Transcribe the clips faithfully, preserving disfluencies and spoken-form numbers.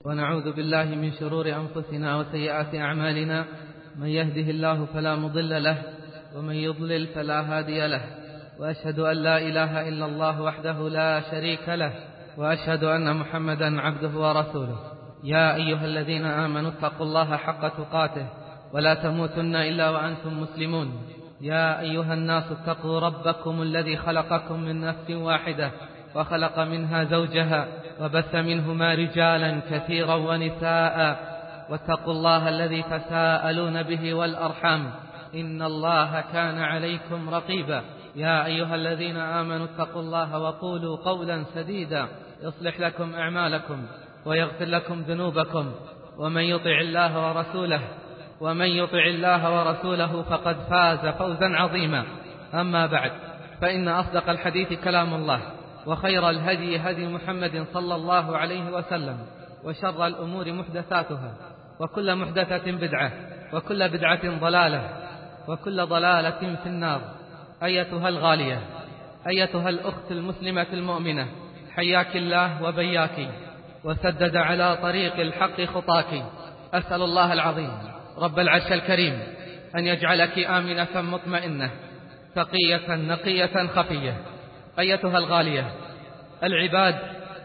ونعوذ بالله من شرور أنفسنا وسيئات أعمالنا، من يهده الله فلا مضل له ومن يضلل فلا هادي له، وأشهد أن لا إله إلا الله وحده لا شريك له، وأشهد أن محمدا عبده ورسوله. يا أيها الذين آمنوا اتقوا الله حق تقاته ولا تموتن إلا وأنتم مسلمون. يا أيها الناس اتقوا ربكم الذي خلقكم من نفس واحدة وخلق منها زوجها وبث منهما رجالا كثيرا ونساء، واتقوا الله الذي تساءلون به والأرحام، إن الله كان عليكم رقيبا. يا أيها الذين آمنوا اتقوا الله وقولوا قولا سديدا يصلح لكم أعمالكم ويغفر لكم ذنوبكم، ومن يطع الله ورسوله ومن يطع الله ورسوله فقد فاز فوزا عظيما. أما بعد، فإن أصدق الحديث كلام الله، وخير الهدي هدي محمد صلى الله عليه وسلم، وشر الأمور محدثاتها، وكل محدثة بدعة، وكل بدعة ضلالة، وكل ضلالة في النار. أيتها الغالية، أيتها الأخت المسلمة المؤمنة، حياك الله وبياك وسدد على طريق الحق خطاك. أسأل الله العظيم رب العرش الكريم أن يجعلك آمنة مطمئنة تقية نقية خفية. أيتها الغالية، العباد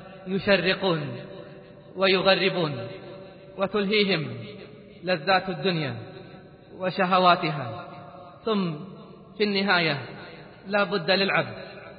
يشرقون ويغربون وتلهيهم لذات الدنيا وشهواتها، ثم في النهاية لا بد للعبد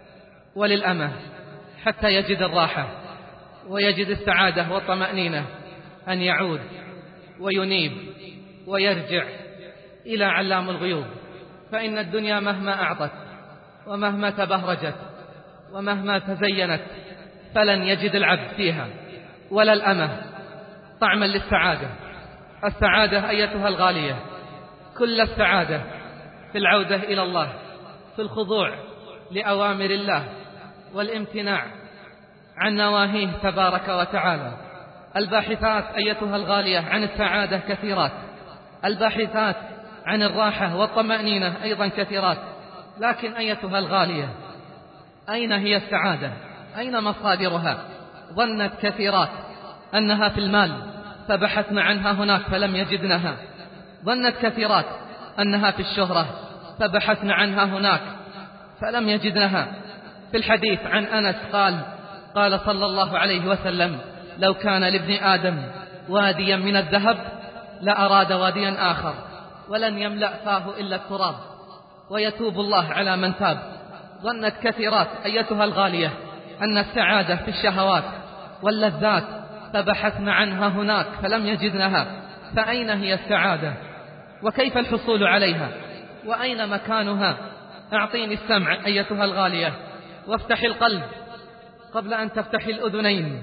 وللأمة حتى يجد الراحة ويجد السعادة والطمأنينة أن يعود وينيب ويرجع إلى علام الغيوب. فإن الدنيا مهما أعطت ومهما تبهرجت ومهما تزينت فلن يجد العبد فيها ولا الأمة طعما للسعادة. السعادة أيتها الغالية، كل السعادة في العودة إلى الله، في الخضوع لأوامر الله والامتناع عن نواهيه تبارك وتعالى. الباحثات أيتها الغالية عن السعادة كثيرات، الباحثات عن الراحة والطمأنينة أيضا كثيرات، لكن أيتها الغالية، أين هي السعادة؟ أين مصادرها؟ ظنت كثيرات أنها في المال فبحثن عنها هناك فلم يجدنها، ظنت كثيرات أنها في الشهرة فبحثن عنها هناك فلم يجدنها. في الحديث عن أنس قال قال صلى الله عليه وسلم: لو كان لابن آدم واديا من الذهب لأراد واديا آخر ولن يملأ فاه إلا التراب، ويتوب الله على من تاب. ظنت كثيرات أيتها الغالية أن السعادة في الشهوات واللذات فبحثن عنها هناك فلم يجدنها. فأين هي السعادة؟ وكيف الحصول عليها؟ وأين مكانها؟ أعطيني السمع أيتها الغالية، وافتح القلب قبل أن تفتح الأذنين.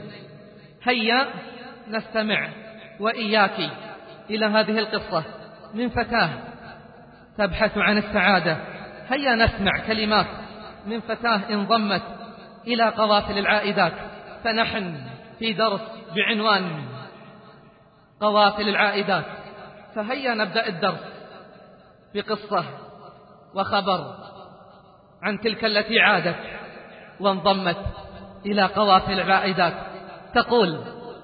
هيا نستمع وإياك إلى هذه القصة من فتاة تبحث عن السعادة. هيا نسمع كلمات من فتاة انضمت إلى قوافل العائدات. فنحن في درس بعنوان قوافل العائدات، فهيا نبدأ الدرس بقصة وخبر عن تلك التي عادت وانضمت إلى قوافل العائدات. تقول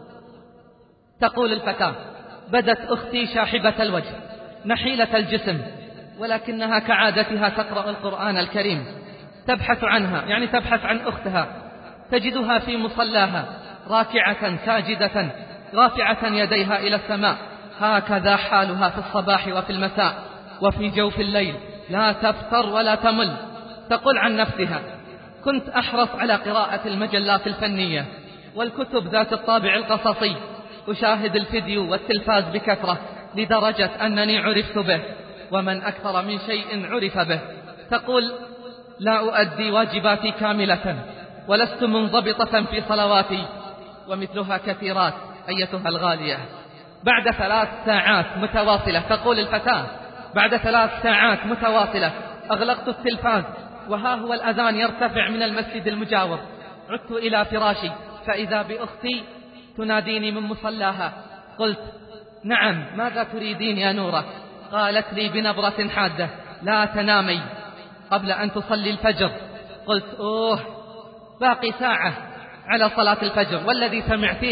تقول الفتاة: بدت أختي شاحبة الوجه نحيلة الجسم، ولكنها كعادتها تقرأ القرآن الكريم. تبحث عنها، يعني تبحث عن أختها، تجدها في مصلاها راكعة ساجدة رافعة يديها إلى السماء. هكذا حالها في الصباح وفي المساء وفي جوف الليل، لا تفتر ولا تمل. تقول عن نفسها: كنت أحرص على قراءة المجلات الفنية والكتب ذات الطابع القصصي، أشاهد الفيديو والتلفاز بكثرة لدرجة أنني عرفت به، ومن أكثر من شيء عرف به. تقول: لا أؤدي واجباتي كاملة ولست منضبطة في صلواتي. ومثلها كثيرات أيتها الغالية. بعد ثلاث ساعات متواصلة، تقول الفتاة، بعد ثلاث ساعات متواصلة أغلقت التلفاز وها هو الأذان يرتفع من المسجد المجاور. عدت إلى فراشي فإذا بأختي تناديني من مصلاها. قلت: نعم، ماذا تريدين يا نورة؟ قالت لي بنبرة حادة: لا تنامي قبل أن تصلي الفجر. قلت: أوه، باقي ساعة على صلاة الفجر، والذي سمعتيه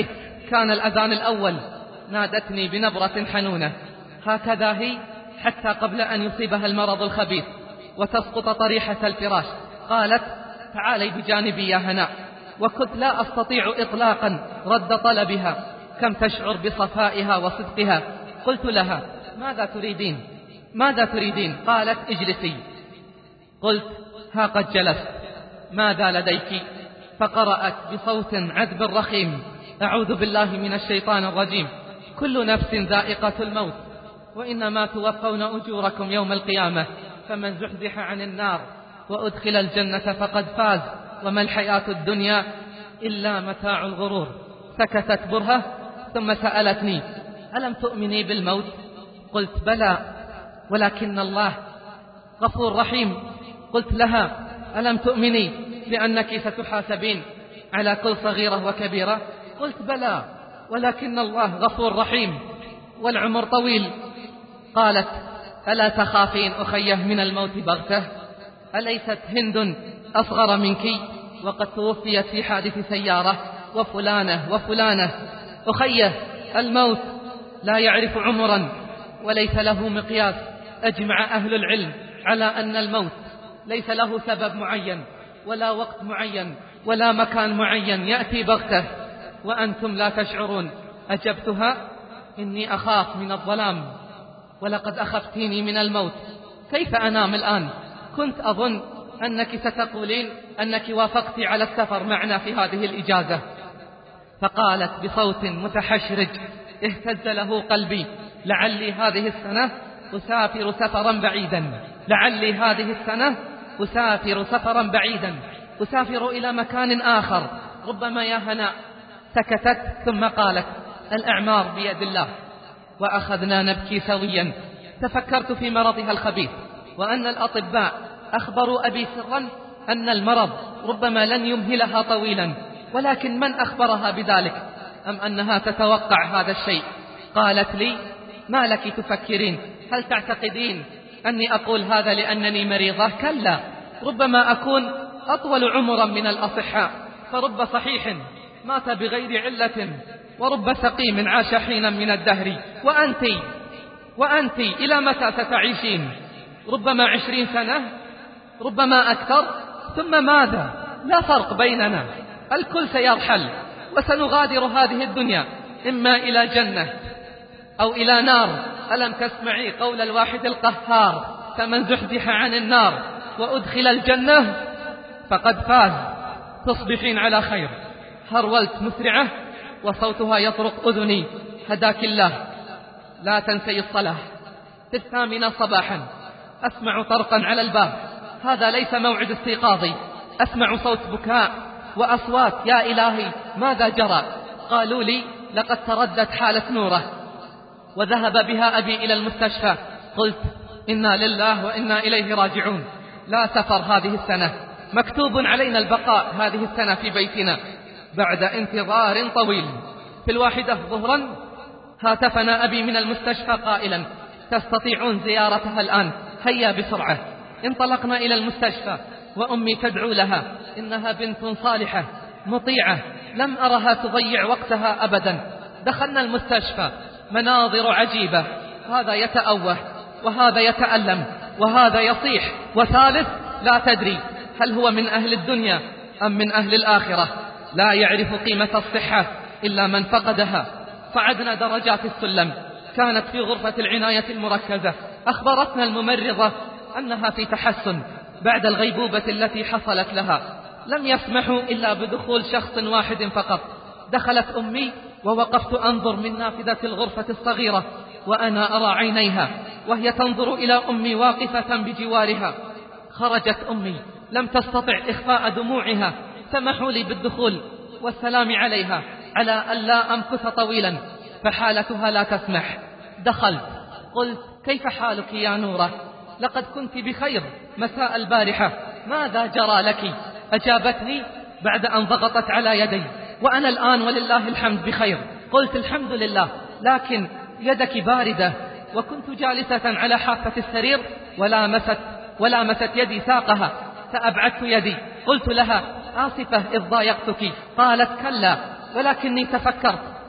كان الأذان الأول نادتني بنبرة حنونة، هكذا هي حتى قبل أن يصيبها المرض الخبيث وتسقط طريحة الفراش. قالت: تعالي بجانبي يا هناء. وكنت لا أستطيع إطلاقا رد طلبها، كم تشعر بصفائها وصدقها. قلت لها: ماذا تريدين؟ ماذا تريدين؟ قالت: اجلسي. قلت: ها قد جلست، ماذا لديك؟ فقرأت بصوت عذب رخيم: أعوذ بالله من الشيطان الرجيم، كل نفس ذائقة الموت وإنما توفون أجوركم يوم القيامة، فمن زحزح عن النار وأدخل الجنة فقد فاز، وما الحياة الدنيا إلا متاع الغرور. سكتت برهة ثم سألتني: ألم تؤمني بالموت؟ قلت: بلى، ولكن الله غفور رحيم. قلت لها: ألم تؤمني بأنك ستحاسبين على كل صغيرة وكبيرة؟ قلت: بلى، ولكن الله غفور رحيم والعمر طويل. قالت: ألا تخافين أخيه من الموت بغته؟ أليست هند أصغر منك وقد توفيت في حادث سيارة، وفلانة وفلانة؟ أخيه، الموت لا يعرف عمرا وليس له مقياس. أجمع أهل العلم على أن الموت ليس له سبب معين ولا وقت معين ولا مكان معين، يأتي بغته وأنتم لا تشعرون. أجبتها: إني أخاف من الظلام ولقد أخفتيني من الموت، كيف أنام الآن؟ كنت أظن أنك ستقولين أنك وافقت على السفر معنا في هذه الإجازة. فقالت بصوت متحشرج اهتز له قلبي: لعلي هذه السنة أسافر سفرا بعيدا، لعلي هذه السنة أسافر سفرا بعيدا، أسافر إلى مكان آخر، ربما يا هناء. سكتت ثم قالت: الأعمار بيد الله. وأخذنا نبكي سويا. تفكرت في مرضها الخبيث، وأن الأطباء أخبروا أبي سرا أن المرض ربما لن يمهلها طويلا، ولكن من أخبرها بذلك؟ أم أنها تتوقع هذا الشيء؟ قالت لي: ما لك تفكرين؟ هل تعتقدين أني أقول هذا لأنني مريضة؟ كلا، ربما أكون أطول عمرا من الأصحاء، فرب صحيح مات بغير علة ورب سقيم عاش حينا من الدهر. وأنت وأنت إلى متى ستعيشين؟ ربما عشرين سنة، ربما أكثر، ثم ماذا؟ لا فرق بيننا، الكل سيرحل وسنغادر هذه الدنيا، إما إلى جنة أو إلى نار. ألم تسمعي قول الواحد القهار: فمن زحزح عن النار وأدخل الجنة فقد فاز. تصبحين على خير. هرولت مسرعة وصوتها يطرق أذني: هداك الله، لا تنسي الصلاة. في الثامنة صباحا أسمع طرقا على الباب، هذا ليس موعد استيقاظي. أسمع صوت بكاء وأصوات: يا إلهي ماذا جرى؟ قالوا لي: لقد تردت حالة نوره وذهب بها أبي إلى المستشفى. قلت: إنا لله وإنا إليه راجعون. لا سفر هذه السنة، مكتوب علينا البقاء هذه السنة في بيتنا بعد انتظار طويل. في الواحدة ظهرا هاتفنا أبي من المستشفى قائلا: تستطيعون زيارتها الآن، هيا بسرعة. انطلقنا إلى المستشفى وأمي تدعو لها، إنها بنت صالحة مطيعة، لم أرها تضيع وقتها أبدا. دخلنا المستشفى، مناظر عجيبة، هذا يتأوه وهذا يتألم وهذا يصيح، وثالث لا تدري هل هو من أهل الدنيا أم من أهل الآخرة. لا يعرف قيمة الصحة إلا من فقدها. صعدنا درجات السلم، كانت في غرفة العناية المركزة. أخبرتنا الممرضة أنها في تحسن بعد الغيبوبة التي حصلت لها. لم يسمحوا إلا بدخول شخص واحد فقط. دخلت أمي ووقفت أنظر من نافذة الغرفة الصغيرة، وأنا أرى عينيها وهي تنظر إلى أمي واقفة بجوارها. خرجت أمي، لم تستطع إخفاء دموعها. سمحوا لي بالدخول والسلام عليها على ألا أمكث طويلا، فحالتها لا تسمح. دخلت، قلت: كيف حالك يا نورة؟ لقد كنت بخير مساء البارحة، ماذا جرى لك؟ أجابتني بعد أن ضغطت على يدي: وأنا الآن ولله الحمد بخير. قلت: الحمد لله، لكن يدك باردة. وكنت جالسة على حافة السرير ولامست ولامست يدي ساقها، فأبعدت يدي. قلت لها: آسفة إذ ضايقتك. قالت: كلا، ولكني تفكرت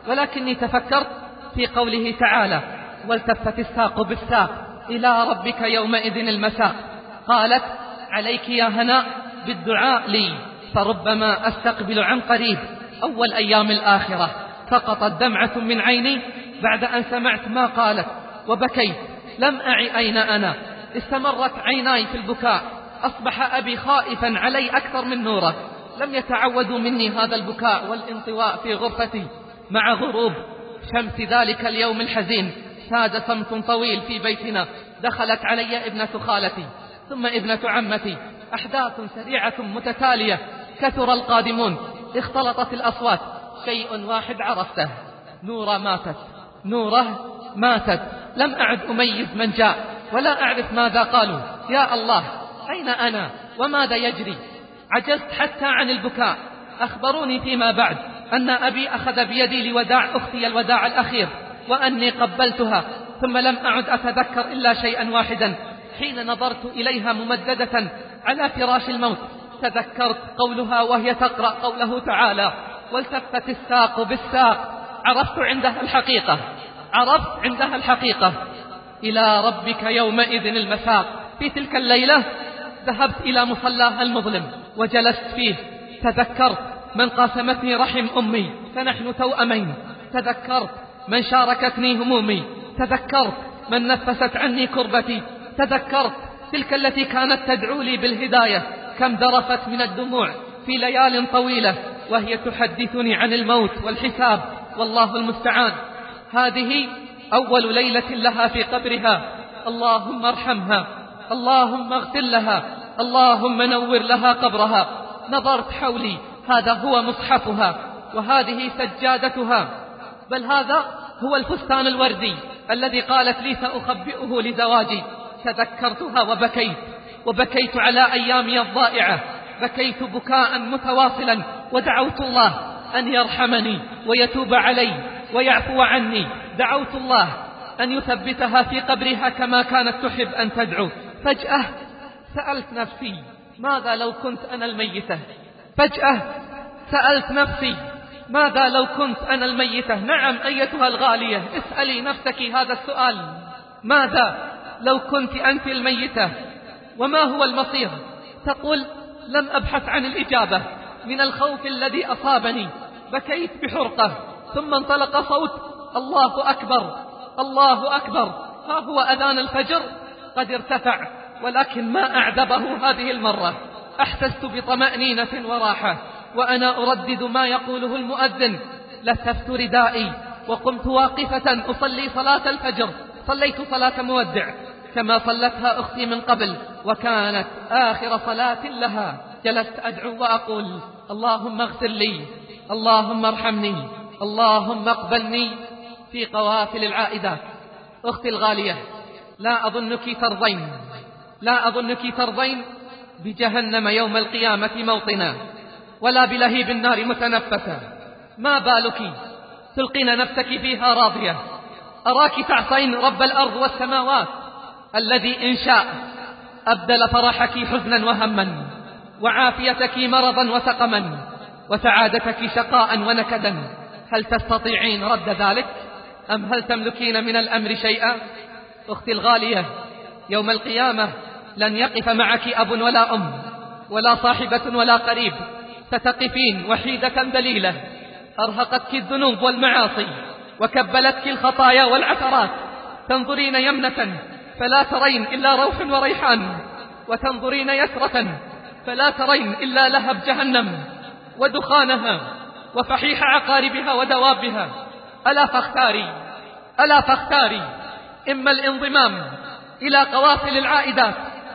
ولكني تفكرت في قوله تعالى: والتفت الساق بالساق إلى ربك يومئذ المساق. قالت: عليك يا هناء بالدعاء لي، فربما أستقبل عن قريب أول أيام الآخرة. سقطت دمعة من عيني بعد أن سمعت ما قالت وبكيت. لم أعي أين أنا، استمرت عيناي في البكاء. أصبح أبي خائفا علي أكثر من نوره. لم يتعودوا مني هذا البكاء والانطواء في غرفتي. مع غروب شمس ذلك اليوم الحزين ساد صمت طويل في بيتنا. دخلت علي ابنة خالتي ثم ابنة عمتي. أحداث سريعة متتالية، كثر القادمون، اختلطت الأصوات. شيء واحد عرفته: نورة ماتت، نورة ماتت. لم أعد أميز من جاء ولا أعرف ماذا قالوا. يا الله، أين أنا وماذا يجري؟ عجزت حتى عن البكاء. أخبروني فيما بعد أن أبي أخذ بيدي لوداع أختي الوداع الأخير، وأني قبلتها، ثم لم أعد أتذكر إلا شيئا واحدا. حين نظرت إليها ممددة على فراش الموت تذكرت قولها وهي تقرأ قوله تعالى: والتفت الساق بالساق. عرفت عندها الحقيقة، عرفت عندها الحقيقة. إلى ربك يومئذ المساق. في تلك الليلة ذهبت إلى مصلاها المظلم وجلست فيه. تذكرت من قاسمتني رحم أمي فنحن توأمين. تذكرت من شاركتني همومي. تذكرت من نفست عني كربتي. تذكرت تلك التي كانت تدعو لي بالهداية. كم ذرفت من الدموع في ليال طويلة وهي تحدثني عن الموت والحساب، والله المستعان. هذه أول ليلة لها في قبرها. اللهم ارحمها، اللهم اغفر لها، اللهم نور لها قبرها. نظرت حولي، هذا هو مصحفها وهذه سجادتها، بل هذا هو الفستان الوردي الذي قالت لي سأخبئه لزواجي. تذكرتها وبكيت، وبكيت على أيامي الضائعة. بكيت بكاء متواصلا ودعوت الله أن يرحمني ويتوب علي ويعفو عني. دعوت الله أن يثبتها في قبرها كما كانت تحب أن تدعو. فجأة سألت نفسي: ماذا لو كنت أنا الميتة؟ فجأة سألت نفسي: ماذا لو كنت أنا الميتة؟ نعم أيتها الغالية، اسألي نفسك هذا السؤال: ماذا لو كنت أنت الميتة؟ وما هو المصير؟ تقول: لم أبحث عن الإجابة من الخوف الذي أصابني. بكيت بحرقة، ثم انطلق صوت: الله أكبر، الله أكبر. ها هو أذان الفجر قد ارتفع، ولكن ما أعذبه هذه المرة. أحسست بطمأنينة وراحة وأنا أردد ما يقوله المؤذن. لففت ردائي وقمت واقفة أصلي صلاة الفجر. صليت صلاة مودع كما صلتها أختي من قبل، وكانت آخر صلاة لها. جلست أدعو وأقول: اللهم اغفر لي، اللهم ارحمني، اللهم اقبلني في قوافل العائدات. أختي الغالية، لا أظنك ترضين، لا أظنك ترضين بجهنم يوم القيامة موطنا، ولا بلهيب النار متنفسا. ما بالك تلقين نفسك فيها راضية؟ أراك تعصين رب الأرض والسماوات الذي إن شاء أبدل فرحك حزنا وهما، وعافيتك مرضا وسقما، وسعادتك شقاء ونكدا. هل تستطيعين رد ذلك؟ أم هل تملكين من الأمر شيئا؟ أختي الغالية، يوم القيامة لن يقف معك أب ولا أم ولا صاحبة ولا قريب. ستقفين وحيدة ذليلة. أرهقتك الذنوب والمعاصي وكبلتك الخطايا والعثرات. تنظرين يمنة فلا ترين إلا روح وريحان، وتنظرين يسرة فلا ترين إلا لهب جهنم ودخانها وفحيح عقاربها ودوابها. ألا فاختاري، ألا فاختاري إما الانضمام إلى قوافل العائدات،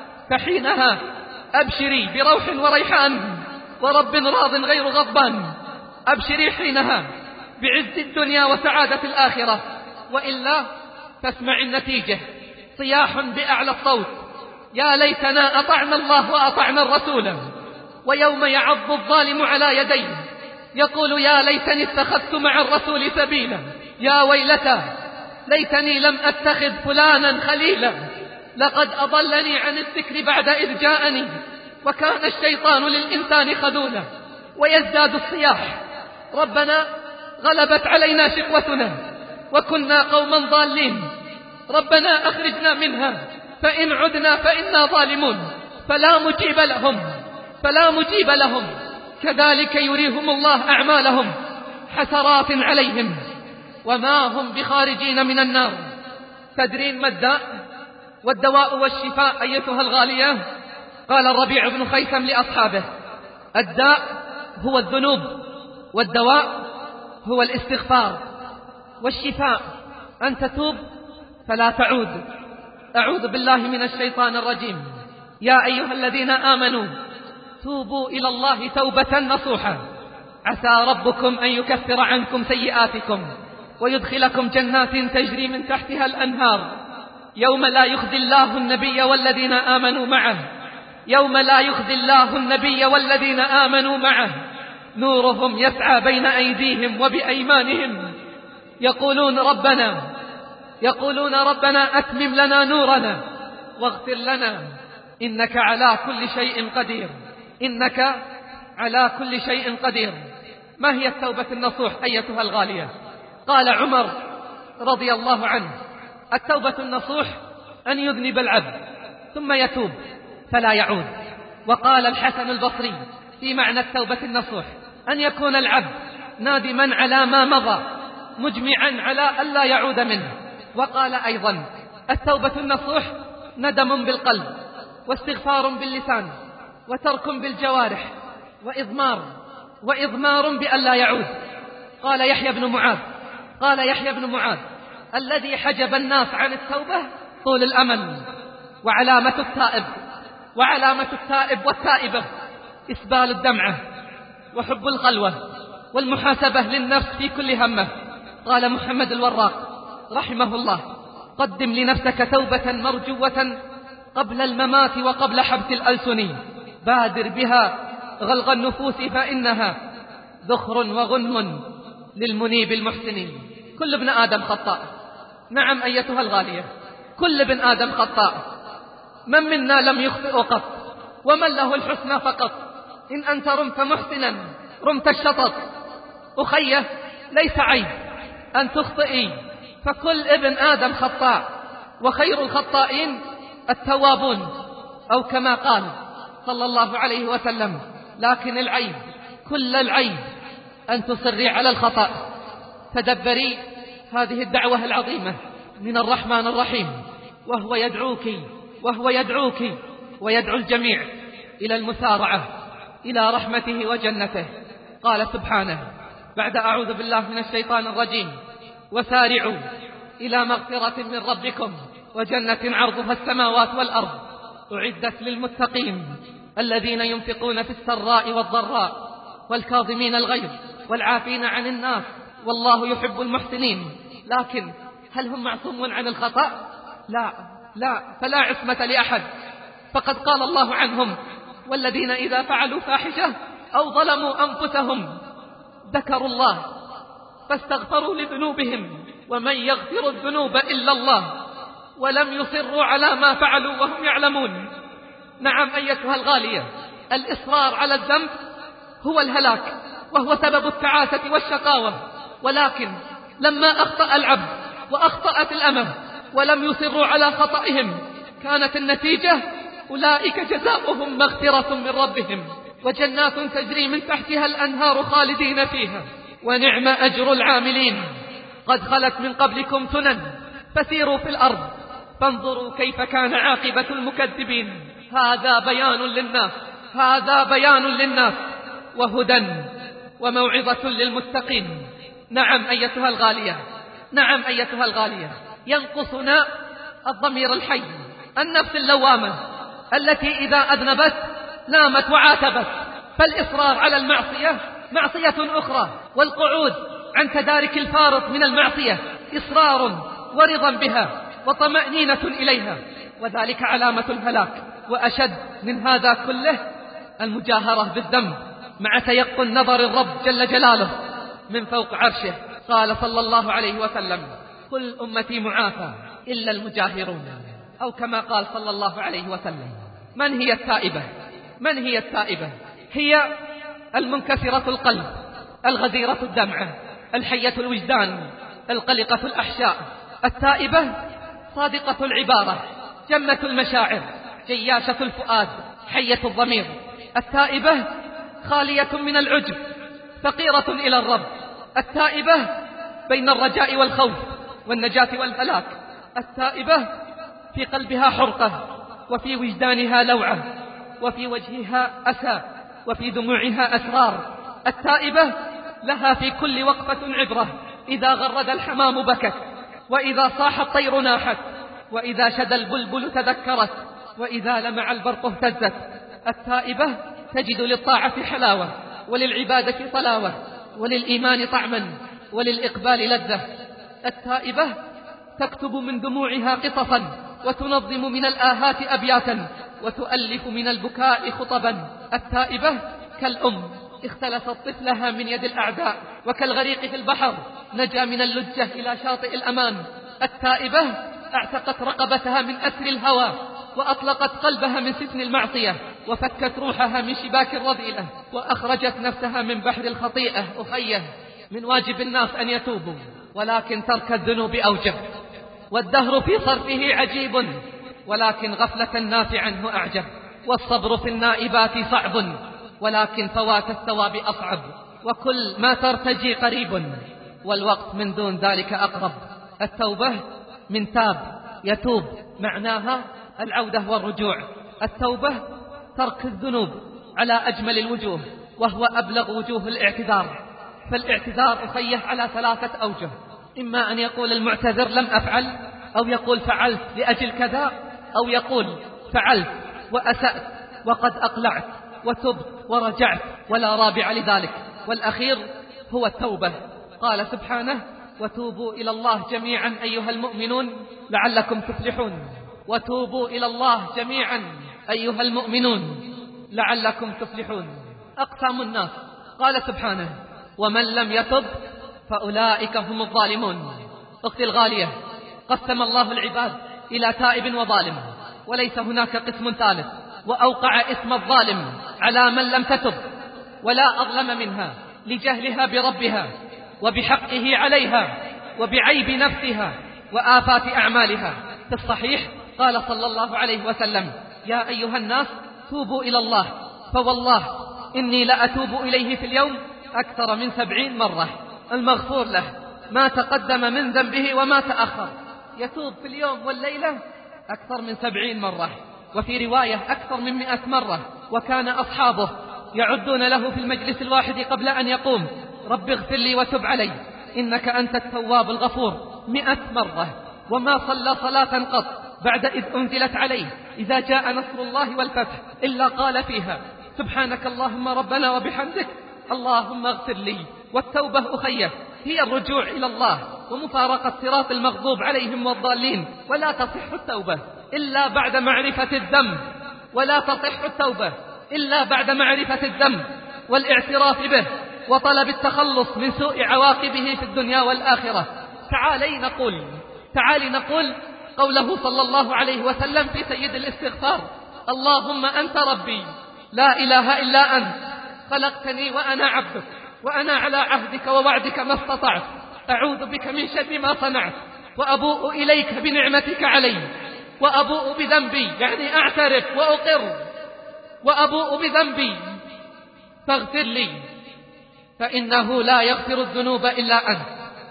فحينها أبشري بروح وريحان ورب راض غير غضبان. أبشري حينها بعز الدنيا وسعادة الآخرة، وإلا تسمع النتيجة: صياح بأعلى الصوت: يا ليتنا أطعنا الله وأطعنا الرسول. ويوم يعض الظالم على يديه يقول: يا ليتني اتخذت مع الرسول سبيلا. يا ويلتى ليتني لم أتخذ فلانا خليلا، لقد أضلني عن الذكر بعد إذ جاءني، وكان الشيطان للإنسان خذولا. ويزداد الصياح: ربنا غلبت علينا شقوتنا وكنا قوما ضالين، ربنا أخرجنا منها فإن عدنا فإنا ظالمون. فلا مجيب لهم فلا مجيب لهم كذلك يريهم الله أعمالهم حسرات عليهم وما هم بخارجين من النار. تدرين ما الداء والدواء والشفاء أيتها الغالية؟ قال الربيع بن خيثم لأصحابه: الداء هو الذنوب، والدواء هو الاستغفار، والشفاء أن تتوب فلا تعود. أعوذ بالله من الشيطان الرجيم. يا أيها الذين آمنوا توبوا إلى الله توبة نصوحا عسى ربكم أن يكفر عنكم سيئاتكم ويدخلكم جنات تجري من تحتها الأنهار يوم لا يخزي الله النبي والذين آمنوا معه يوم لا يخزي الله النبي والذين آمنوا معه نورهم يسعى بين أيديهم وبأيمانهم يقولون ربنا يقولون ربنا أتمم لنا نورنا واغفر لنا إنك على كل شيء قدير إنك على كل شيء قدير. ما هي التوبة النصوح أيتها الغالية؟ قال عمر رضي الله عنه: التوبة النصوح أن يذنب العبد ثم يتوب فلا يعود. وقال الحسن البصري في معنى التوبة النصوح: أن يكون العبد نادما على ما مضى مجمعا على ألا يعود منه. وقال أيضا: التوبة النصوح ندم بالقلب واستغفار باللسان وترك بالجوارح وإضمار وإضمار بألا يعود. قال يحيى بن معاذ قال يحيى بن معاذ الذي حجب الناس عن التوبة طول الأمل، وعلامة التائب وعلامة التائب والتائبة إسبال الدمعة وحب الخلوة والمحاسبة للنفس في كل همه. قال محمد الوراق رحمه الله: قدم لنفسك توبة مرجوة قبل الممات وقبل حبس الألسن، بادر بها غلغ النفوس فإنها ذخر وغنم للمنيب المحسن. كل ابن آدم خطاء، نعم أيتها الغالية، كل ابن آدم خطاء. من منا لم يخطئ قط؟ ومن له الحسنى فقط؟ إن أنت رمت محسنا رمت الشطط. أخيه ليس عيب أن تخطئي، فكل ابن آدم خطاء، وخير الخطائين التوابون، أو كما قال صلى الله عليه وسلم: لكن العيب كل العيب أن تصري على الخطأ. تدبري هذه الدعوة العظيمة من الرحمن الرحيم، وهو يدعوك وهو يدعوك ويدعو الجميع إلى المسارعة إلى رحمته وجنته. قال سبحانه بعد أعوذ بالله من الشيطان الرجيم: وسارعوا إلى مغفرة من ربكم وجنة عرضها السماوات والأرض أعدت للمتقين الذين ينفقون في السراء والضراء والكاظمين الغيظ والعافين عن الناس والله يحب المحسنين. لكن هل هم معصومون عن الخطأ؟ لا لا فلا عصمة لأحد. فقد قال الله عنهم: والذين إذا فعلوا فاحشة أو ظلموا أنفسهم ذكروا الله فاستغفروا لذنوبهم ومن يغفر الذنوب إلا الله ولم يصروا على ما فعلوا وهم يعلمون. نعم أيتها الغالية، الإصرار على الذنب هو الهلاك وهو سبب التعاسة والشقاوة. ولكن لما أخطأ العبد وأخطأت الأمة ولم يصروا على خطئهم كانت النتيجة أولئك جزاؤهم مغفرة من ربهم وجنات تجري من تحتها الأنهار خالدين فيها ونعم أجر العاملين. قد خلت من قبلكم سنن فسيروا في الأرض فانظروا كيف كان عاقبة المكذبين. هذا بيان للناس هذا بيان للناس وهدى وموعظة للمتقين. نعم أيتها الغالية نعم أيتها الغالية ينقصنا الضمير الحي، النفس اللوامة التي إذا أذنبت نامت وعاتبت. فالإصرار على المعصية معصية أخرى، والقعود عن تدارك الفارط من المعصية إصرار ورضا بها وطمأنينة إليها، وذلك علامة الهلاك. وأشد من هذا كله المجاهرة بالذنب مع تيقن نظر الرب جل جلاله من فوق عرشه. قال صلى الله عليه وسلم: كل أمتي معافى إلا المجاهرون، أو كما قال صلى الله عليه وسلم. من هي التائبة؟ من هي التائبة؟ هي المنكسرة القلب الغزيرة الدمعة الحية الوجدان، القلقة الأحشاء، التائبة صادقة العبارة، جمة المشاعر، جياشة الفؤاد، حية الضمير. التائبة خالية من العجب، فقيرة إلى الرب. التائبة بين الرجاء والخوف والنجاة والهلاك. التائبة في قلبها حرقة، وفي وجدانها لوعة، وفي وجهها أسى، وفي دموعها أسرار. التائبة لها في كل وقفة عبرة، إذا غرد الحمام بكت، وإذا صاح الطير ناحت، وإذا شد البلبل تذكرت، وإذا لمع البرق اهتزت. التائبة تجد للطاعة حلاوة، وللعبادة طلاوة، وللإيمان طعما، وللإقبال لذة. التائبة تكتب من دموعها قصصا، وتنظم من الآهات أبياتا، وتؤلف من البكاء خطبا. التائبة كالأم اختلست طفلها من يد الأعداء، وكالغريق في البحر نجا من اللجة إلى شاطئ الأمان. التائبة اعتقت رقبتها من أسر الهوى، وأطلقت قلبها من سجن المعصية، وفكت روحها من شباك الرذيلة، وأخرجت نفسها من بحر الخطيئة. أخيه، من واجب الناس أن يتوبوا، ولكن ترك الذنوب أوجب، والدهر في صرفه عجيب، ولكن غفلة الناس عنه أعجب. والصبر في النائبات صعب، ولكن فوات الثواب أصعب. وكل ما ترتجي قريب، والوقت من دون ذلك أقرب. التوبة من تاب يتوب، معناها العودة والرجوع. التوبة ترك الذنوب على أجمل الوجوه، وهو أبلغ وجوه الاعتذار. فالاعتذار أخيه على ثلاثة أوجه: إما أن يقول المعتذر لم أفعل، أو يقول فعلت لأجل كذا، أو يقول فعلت وأسأت وقد أقلعت وتبت ورجعت ولا رابع لذلك. والأخير هو التوبة. قال سبحانه: وتوبوا إلى الله جميعا أيها المؤمنون لعلكم تفلحون. وتوبوا إلى الله جميعا أيها المؤمنون لعلكم تفلحون. أقسام الناس. قال سبحانه: ومن لم يتب فأولئك هم الظالمون. أختي الغالية، قسم الله العباد إلى تائب وظالم، وليس هناك قسم ثالث، وأوقع اسم الظالم على من لم تتب، ولا أظلم منها لجهلها بربها وبحقه عليها وبعيب نفسها وآفات أعمالها. في الصحيح قال صلى الله عليه وسلم: يا أيها الناس توبوا إلى الله، فوالله إني لأتوب إليه في اليوم أكثر من سبعين مرة. المغفور له ما تقدم من ذنبه وما تأخر، يتوب في اليوم والليلة أكثر من سبعين مرة، وفي رواية أكثر من مئة مرة. وكان أصحابه يعدون له في المجلس الواحد قبل أن يقوم: رب اغفر لي وتب علي إنك أنت التواب الغفور، مئة مرة. وما صلى صلاة قط بعد إذ أنزلت عليه إذا جاء نصر الله والفتح إلا قال فيها: سبحانك اللهم ربنا وبحمدك اللهم اغفر لي. والتوبة أخيه هي الرجوع إلى الله ومفارقة صراط المغضوب عليهم والضالين. ولا تصح التوبة إلا بعد معرفة الذنب، ولا تصح التوبة إلا بعد معرفة الذنب والاعتراف به وطلب التخلص من سوء عواقبه في الدنيا والآخرة. تعالي نقول تعالي نقول قوله صلى الله عليه وسلم في سيد الاستغفار: اللهم أنت ربي لا إله إلا أنت، خلقتني وأنا عبدك، وأنا على عهدك ووعدك ما استطعت، أعوذ بك من شر ما صنعت، وأبوء إليك بنعمتك علي، وأبوء بذنبي، يعني أعترف وأقر، وأبوء بذنبي فاغفر لي فإنه لا يغفر الذنوب إلا أنت.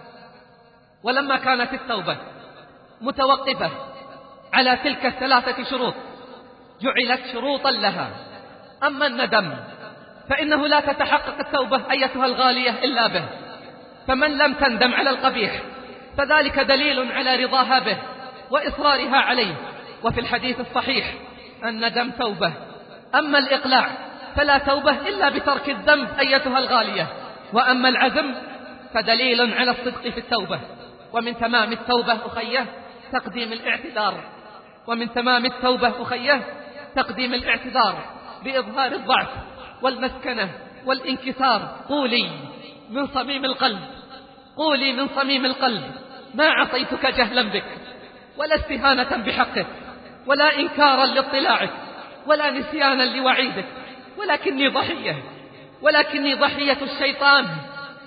ولما كانت التوبة متوقفة على تلك الثلاثة شروط جعلت شروطا لها. أما الندم فإنه لا تتحقق التوبة أيتها الغالية إلا به، فمن لم تندم على القبيح فذلك دليل على رضاها به وإصرارها عليه. وفي الحديث الصحيح: الندم توبة، أما الإقلاع فلا توبة إلا بترك الذنب أيتها الغالية. وأما العزم فدليل على الصدق في التوبة. ومن تمام التوبة أخيه تقديم الاعتذار، ومن تمام التوبة أخيه تقديم الاعتذار بإظهار الضعف والمسكنة والانكسار. قولي من صميم القلب قولي من صميم القلب: ما عصيتك جهلا بك، ولا استهانة بحقك، ولا إنكارا لاطلاعك، ولا نسيانا لوعيدك، ولكني ضحية ولكني ضحية الشيطان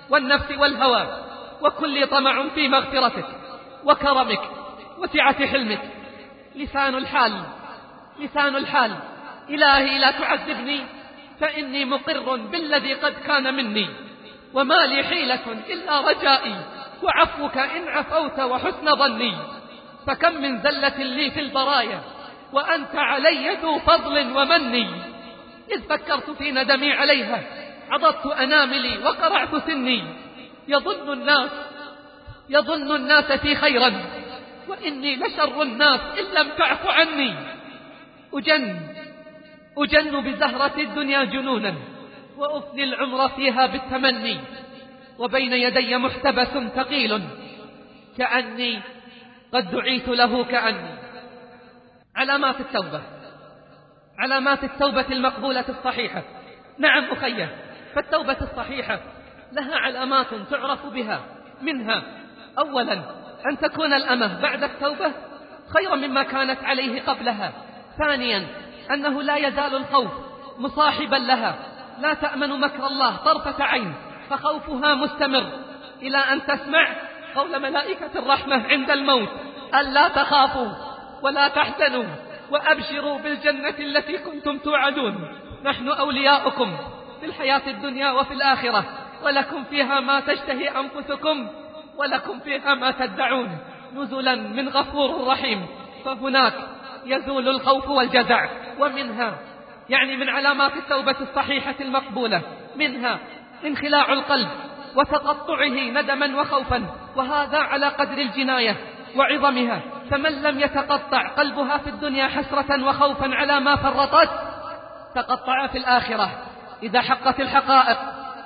والنفس والهوى، وكل طمع في مغفرتك وكرمك وسعة حلمك. لسان الحال لسان الحال إلهي لا تعذبني فإني مقر بالذي قد كان مني، وما لي حيلة إلا رجائي وعفوك إن عفوت وحسن ظني. فكم من زلة لي في البرايا وأنت علي ذو فضل ومني. إذ فكرت في ندمي عليها عضضت أناملي وقرعت سني. يظن الناس يظن الناس في خيرا وإني لشر الناس إن لم تعف عني. أجن أجن بزهرة الدنيا جنونا وأفني العمر فيها بالتمني، وبين يدي محتبس ثقيل كأني قد دعيت له كأني. علامات التوبة علامات التوبة المقبولة الصحيحة. نعم أخيه، فالتوبة الصحيحة لها علامات تعرف بها، منها أولا أن تكون الأمة بعد التوبة خيرا مما كانت عليه قبلها. ثانيا أنه لا يزال الخوف مصاحبا لها، لا تأمن مكر الله طرفة عين، فخوفها مستمر إلى أن تسمع قول ملائكة الرحمة عند الموت: ألا تخافوا ولا تحزنوا وأبشروا بالجنة التي كنتم توعدون، نحن أولياؤكم في الحياة الدنيا وفي الآخرة، ولكم فيها ما تشتهي أنفسكم ولكم فيها ما تدعون، نزلا من غفور رحيم. فهناك يزول الخوف والجزع. ومنها يعني من علامات التوبة الصحيحة المقبولة، منها انخلاع القلب وتقطعه ندما وخوفا، وهذا على قدر الجناية وعظمها. فمن لم يتقطع قلبها في الدنيا حسرة وخوفا على ما فرطت، تقطع في الآخرة إذا حقت الحقائق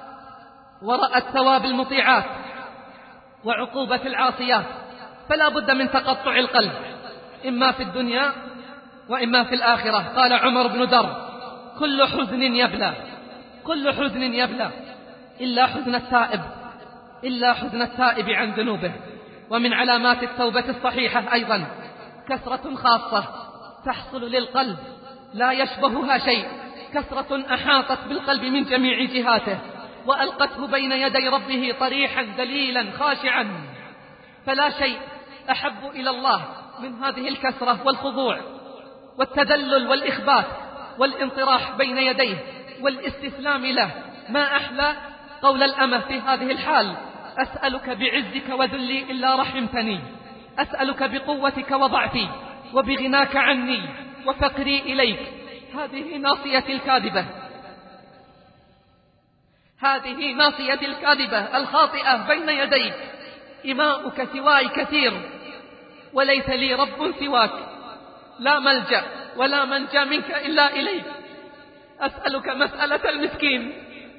ورأت ثواب المطيعات وعقوبة العاصيات. فلا بد من تقطع القلب إما في الدنيا وإما في الآخرة. قال عمر بن در: كل حزن يبلى كل حزن يبلى إلا حزن التائب إلا حزن التائب عن ذنوبه. ومن علامات التوبة الصحيحة أيضا كثرة خاصة تحصل للقلب لا يشبهها شيء، كثرة أحاطت بالقلب من جميع جهاته وألقته بين يدي ربه طريحا ذليلا خاشعا. فلا شيء أحب إلى الله من هذه الكثرة والخضوع والتذلل والإخبات والانطراح بين يديه والاستسلام له. ما أحلى قول الأمة في هذه الحال: أسألك بعزك وذلي إلا رحمتني، أسألك بقوتك وضعفي وبغناك عني وفقري إليك. هذه ناصيتي الكاذبة هذه ناصيتي الكاذبة الخاطئة بين يديك. إماؤك سواي كثير وليس لي رب سواك، لا ملجأ ولا منجا منك إلا إليك. أسألك مسألة المسكين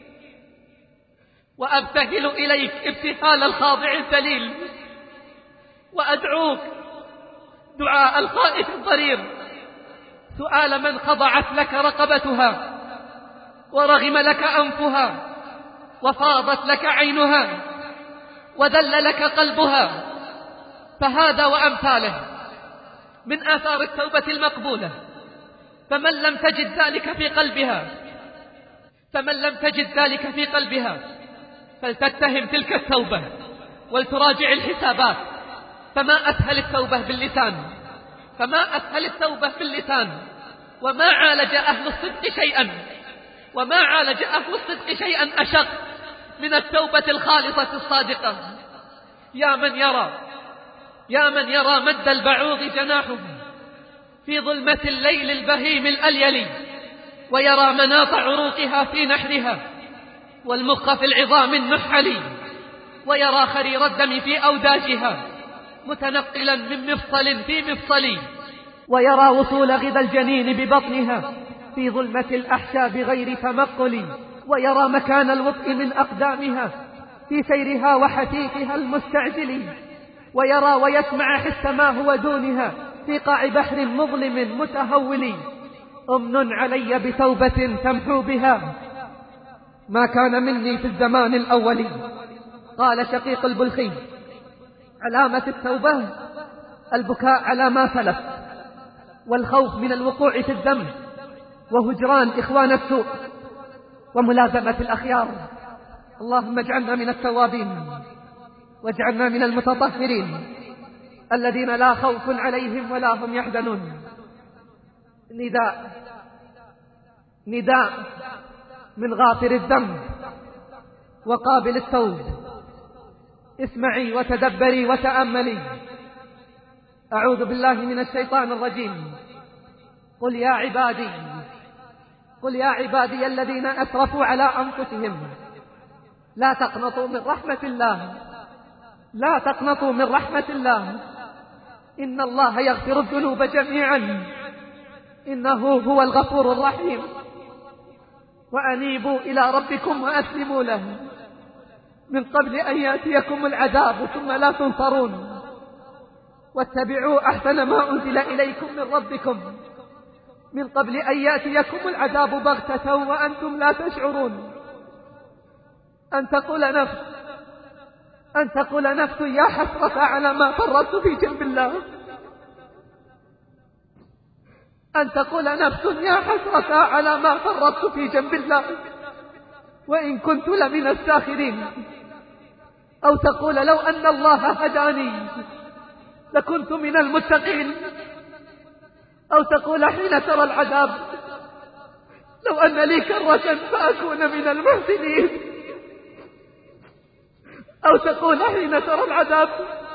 وأبتهل إليك ابتهال الخاضع الذليل، وأدعوك دعاء الخائف الضرير، سؤال من خضعت لك رقبتها ورغم لك أنفها وفاضت لك عينها وذل لك قلبها. فهذا وأمثاله من آثار التوبة المقبولة. فمن لم تجد ذلك في قلبها فمن لم تجد ذلك في قلبها فلتتهم تلك التوبة ولتراجع الحسابات. فما أسهل التوبة باللسان فما أسهل التوبة باللسان وما عالج أهل الصدق شيئا وما عالج أهل الصدق شيئا أشق من التوبة الخالصة الصادقة. يا من يرى يا من يرى مد البعوض جناحه في ظلمة الليل البهيم الأليل، ويرى مناط عروقها في نحرها والمخ في العظام النحل، ويرى خرير الدم في أوداجها متنقلا من مفصل في مفصل، ويرى وصول غذا الجنين ببطنها في ظلمة الأحشاء بغير تمقل، ويرى مكان الوطء من أقدامها في سيرها وحثيثها المستعجل، ويرى ويسمع حس ما هو دونها في قاع بحر مظلم متهول. أمن علي بتوبة تمحو بها ما كان مني في الزمان الأول. قال شقيق البلخي: علامة التوبة البكاء على ما سلف، والخوف من الوقوع في الذنب، وهجران إخوان السوء، وملازمة الأخيار. اللهم اجعلنا من التوابين واجعلنا من المتطهرين الذين لا خوف عليهم ولا هم يحزنون. نداء نداء من غافر الذنب وقابل التوب. اسمعي وتدبري وتأملي. أعوذ بالله من الشيطان الرجيم. قل يا عبادي قل يا عبادي الذين أسرفوا على أنفسهم لا تقنطوا من رحمة الله لا تقنطوا من رحمة الله إن الله يغفر الذنوب جميعا إنه هو الغفور الرحيم. وأنيبوا إلى ربكم وأسلموا له من قبل أن يأتيكم العذاب ثم لا تنصرون. واتبعوا أحسن ما أنزل إليكم من ربكم من قبل أن يأتيكم العذاب بغتة وأنتم لا تشعرون. أن تقول نفس أن تقول نفس يا حسرة على ما فرطت في جنب الله. أن تقول نفس يا حسرة على ما فرطت في جنب الله وإن كنت لمن الساخرين. أو تقول لو أن الله هداني لكنت من المتقين. أو تقول حين ترى العذاب لو أن لي كرة فأكون من المحسنين. أو تقول حين ترى العذاب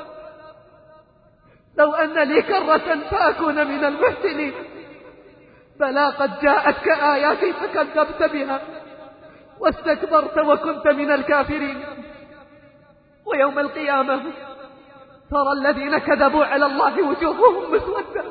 لو أن لي كرة فأكون من المحسنين. بلى قد جاءتك آياتي فكذبت بها واستكبرت وكنت من الكافرين. ويوم القيامة ترى الذين كذبوا على الله وجوههم مسودة.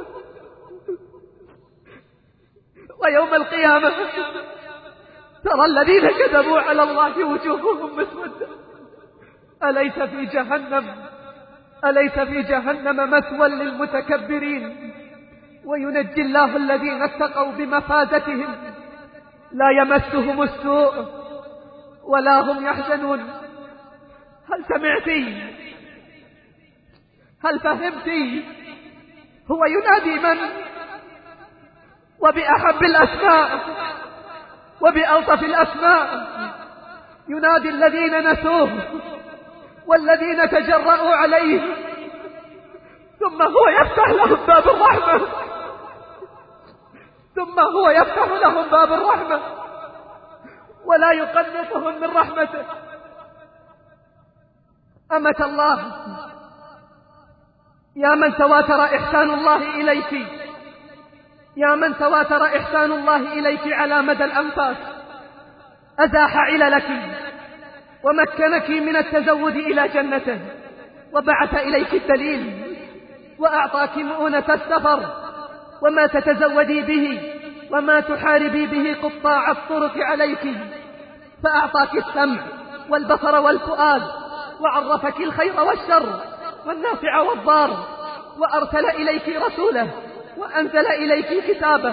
ويوم القيامة ترى الذين كذبوا على الله وجوههم مسودة. أليس في جهنم أليس في جهنم مثوى للمتكبرين وينجي الله الذين اتقوا بمفازتهم لا يمسهم السوء ولا هم يحزنون. هل سمعتي؟ هل فهمتي؟ هو ينادي من؟ وبأحب الأسماء وبألطف الأسماء. ينادي الذين نسوه والذين تجرؤوا عليه ثم هو يفتح لهم باب الرحمة ثم هو يفتح لهم باب الرحمة ولا يقنطهم من رحمته. أمة الله يا من تواتر إحسان الله إليك يا من تواتر إحسان الله إليك على مدى الأنفاس. أزاح عللك ومكنك من التزود إلى جنته وبعث إليك الدليل وأعطاك مؤونة السفر وما تتزودي به وما تحاربي به قطاع الطرق عليك. فأعطاك السمع والبصر والفؤاد وعرفك الخير والشر والنافع والضار وأرسل إليك رسوله وأنزل إليك كتابه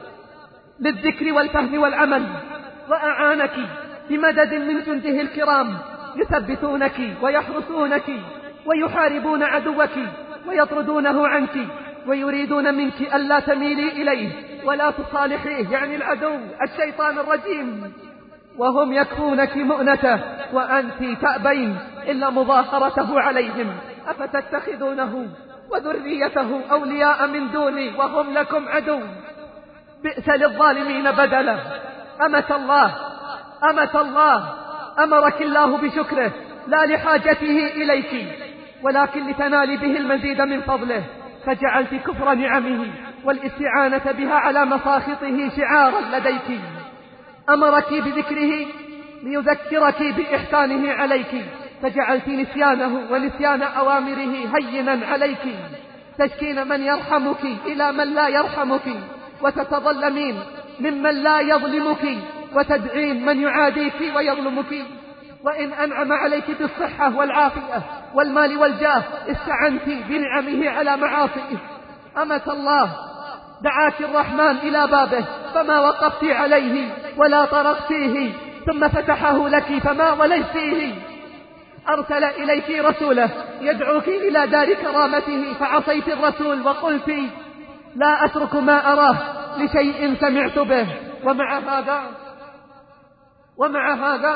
للذكر والفهم والعمل وأعانك بمدد من جنده الكرام يثبتونك ويحرسونك ويحاربون عدوك ويطردونه عنك ويريدون منك ألا تميلي إليه ولا تصالحيه يعني العدو الشيطان الرجيم. وهم يكفونك مؤنته وأنت تأبين إلا مظاهرته عليهم. أفتتخذونه وذريته أولياء من دوني وهم لكم عدو بئس للظالمين بدلا. أمة الله أمة الله أمرك الله بشكره لا لحاجته إليك ولكن لتنالي به المزيد من فضله. فجعلت كفر نعمه والاستعانة بها على مساخطه شعارا لديك. أمرك بذكره ليذكرك بإحسانه عليك فجعلت نسيانه ونسيان أوامره هينا عليك. تشكين من يرحمك إلى من لا يرحمك وتتظلمين ممن لا يظلمك وتدعين من يعاديك ويظلمك. وإن أنعم عليك بالصحة والعافية والمال والجاه استعنت بنعمه على معاصيه. أمة الله دعاك الرحمن إلى بابه فما وقفت عليه ولا طرقت فيه ثم فتحه لك فما وليت فيه. أرسل إليك رسوله يدعوك إلى دار كرامته فعصيت الرسول وقلت لا أترك ما أراه لشيء سمعت به. ومع هذا ومع هذا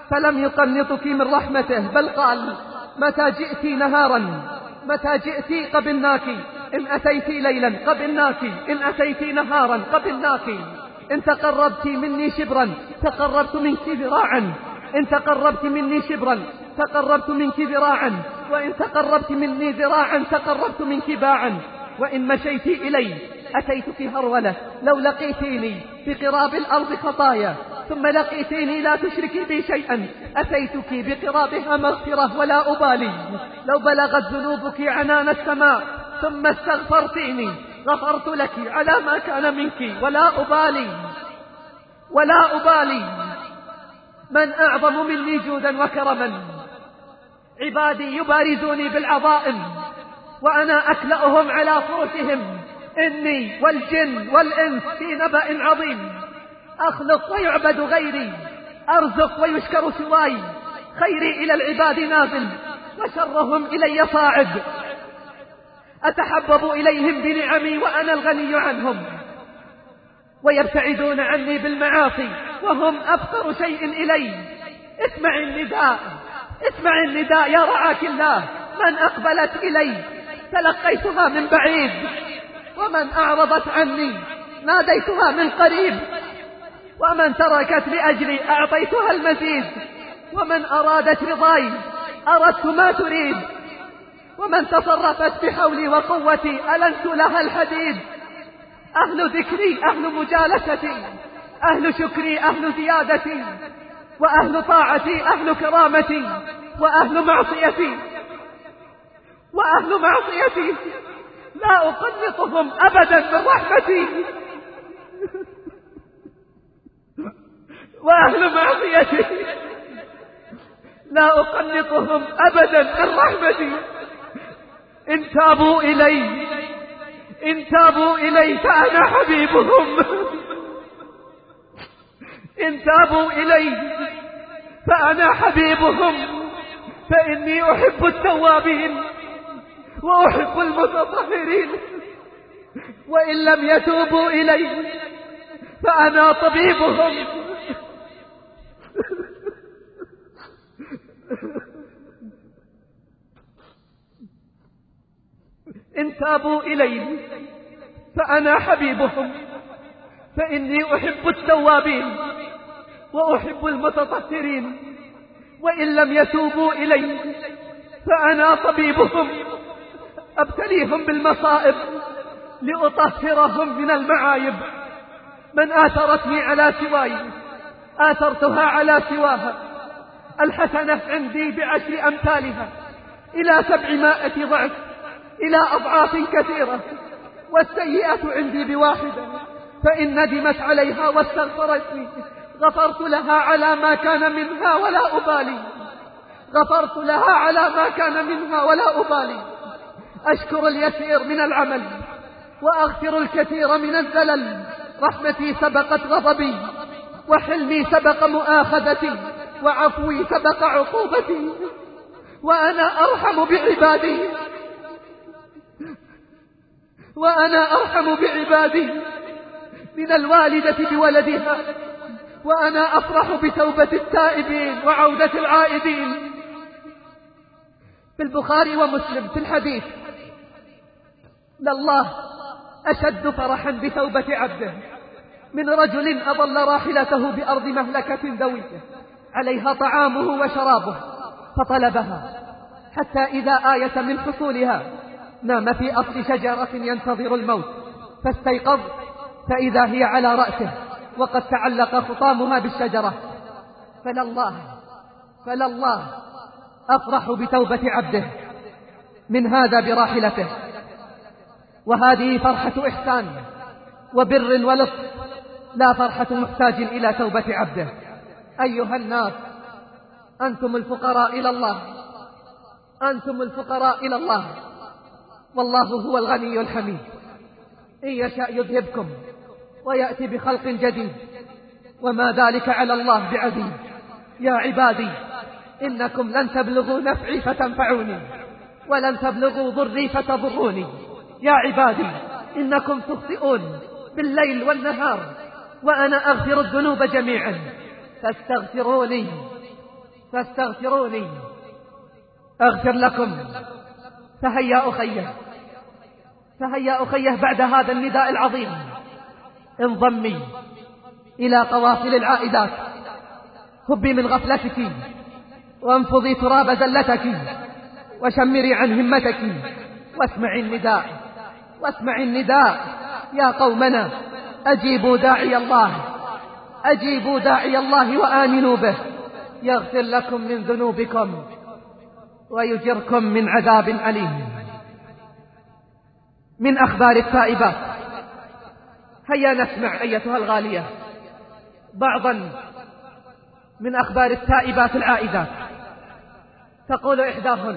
فلم يقنطك من رحمته، بل قال: متى جئت نهارا، متى جئت قبلناك، إن أتيت ليلا قبلناك، إن أتيت نهارا قبلناك، إن تقربت مني شبرا تقربت منك ذراعا، إن تقربت مني شبرا تقربت منك ذراعا، وإن تقربت مني ذراعا تقربت منك باعا، وإن مشيت إلي أتيتك هرولة، لو لقيتيني بقراب الأرض خطايا ثم لقيتيني لا تشركي بي شيئا أتيتك بقرابها مغفرة ولا أبالي، لو بلغت ذنوبك عنان السماء ثم استغفرتيني غفرت لك على ما كان منك ولا أبالي ولا أبالي. من أعظم مني جودا وكرما؟ عبادي يبارزوني بالعظائم وأنا أكلأهم على فرشهم، إني والجن والإنس في نبأ عظيم، أخلق ويعبد غيري، أرزق ويشكر سواي، خيري إلى العباد نازل وشرهم إلي صاعد، أتحبب إليهم بنعمي وأنا الغني عنهم، ويبتعدون عني بالمعاصي وهم أفقر شيء إلي. اسمع النداء، اسمع النداء يا رعاك الله، من أقبلت إلي تلقيتها من بعيد، ومن أعرضت عني ناديتها من قريب، ومن تركت لأجلي أعطيتها المزيد، ومن أرادت رضاي أردت ما تريد، ومن تصرفت بحولي وقوتي ألنت لها الحديد. أهل ذكري أهل مجالستي، أهل شكري أهل زيادتي، وأهل طاعتي أهل كرامتي، وأهل معصيتي وأهل معصيتي لا أقنطهم أبدا من رحمتي، وأهل معصيتي لا أقنطهم أبدا من رحمتي. إن تابوا إلي إن تابوا إلي فأنا حبيبهم، إن تابوا إلي فأنا حبيبهم، فإني أحب التوابين وأحب المتطهرين، وإن لم يتوبوا إلي فأنا طبيبهم. إن تابوا إلي فأنا حبيبهم، فإني أحب التوابين وأحب المتطهرين، وإن لم يتوبوا إلي فأنا طبيبهم، أبتليهم بالمصائب لأطهرهم من المعايب. من آثرتني على سواي آثرتها على سواها، الحسنة عندي بعشر أمثالها إلى سبعمائة ضعف، إلى أضعاف كثيرة، والسيئة عندي بواحدة، فإن ندمت عليها واستغفرتني غفرت لها على ما كان منها ولا أبالي، غفرت لها على ما كان منها ولا أبالي. أشكر اليسير من العمل وأغفر الكثير من الزلل، رحمتي سبقت غضبي، وحلمي سبق مؤاخذتي، وعفوي سبق عقوبتي، وأنا أرحم بعبادي وأنا أرحم بعبادي من الوالدة بولدها، وأنا أفرح بتوبة التائبين وعودة العائدين. في البخاري ومسلم في الحديث: لله أشد فرحا بتوبة عبده من رجل أضل راحلته بأرض مهلكة ذوية عليها طعامه وشرابه فطلبها حتى إذا آية من حصولها نام في أصل شجرة ينتظر الموت، فاستيقظ فإذا هي على رأسه وقد تعلق خطامها بالشجرة. فلله فلله أفرح بتوبة عبده من هذا براحلته. وهذه فرحة إحسان وبر ولطف، لا فرحة محتاج إلى توبة عبده. أيها الناس، أنتم الفقراء إلى الله، أنتم الفقراء إلى الله، والله هو الغني الحميد. إن يشاء يذهبكم ويأتي بخلق جديد، وما ذلك على الله بعزيز. يا عبادي إنكم لن تبلغوا نفعي فتنفعوني، ولن تبلغوا ضري فتضروني. يا عبادي إنكم تخطئون بالليل والنهار، وأنا أغفر الذنوب جميعا، فاستغفروني فاستغفروني أغفر لكم. فهيا أخيه فهيا أخيه بعد هذا النداء العظيم انضمي إلى قوافل العائدات، هبي من غفلتك وانفضي تراب زلتك وشمري عن همتك واسمعي النداء واسمعي النداء يا قومنا، أجيبوا داعي الله أجيبوا داعي الله وآمنوا به يغفر لكم من ذنوبكم ويجركم من عذاب أليم. من أخبار التائبات، هيا نسمع أيتها الغالية بعضا من أخبار التائبات العائدات. تقول إحداهن: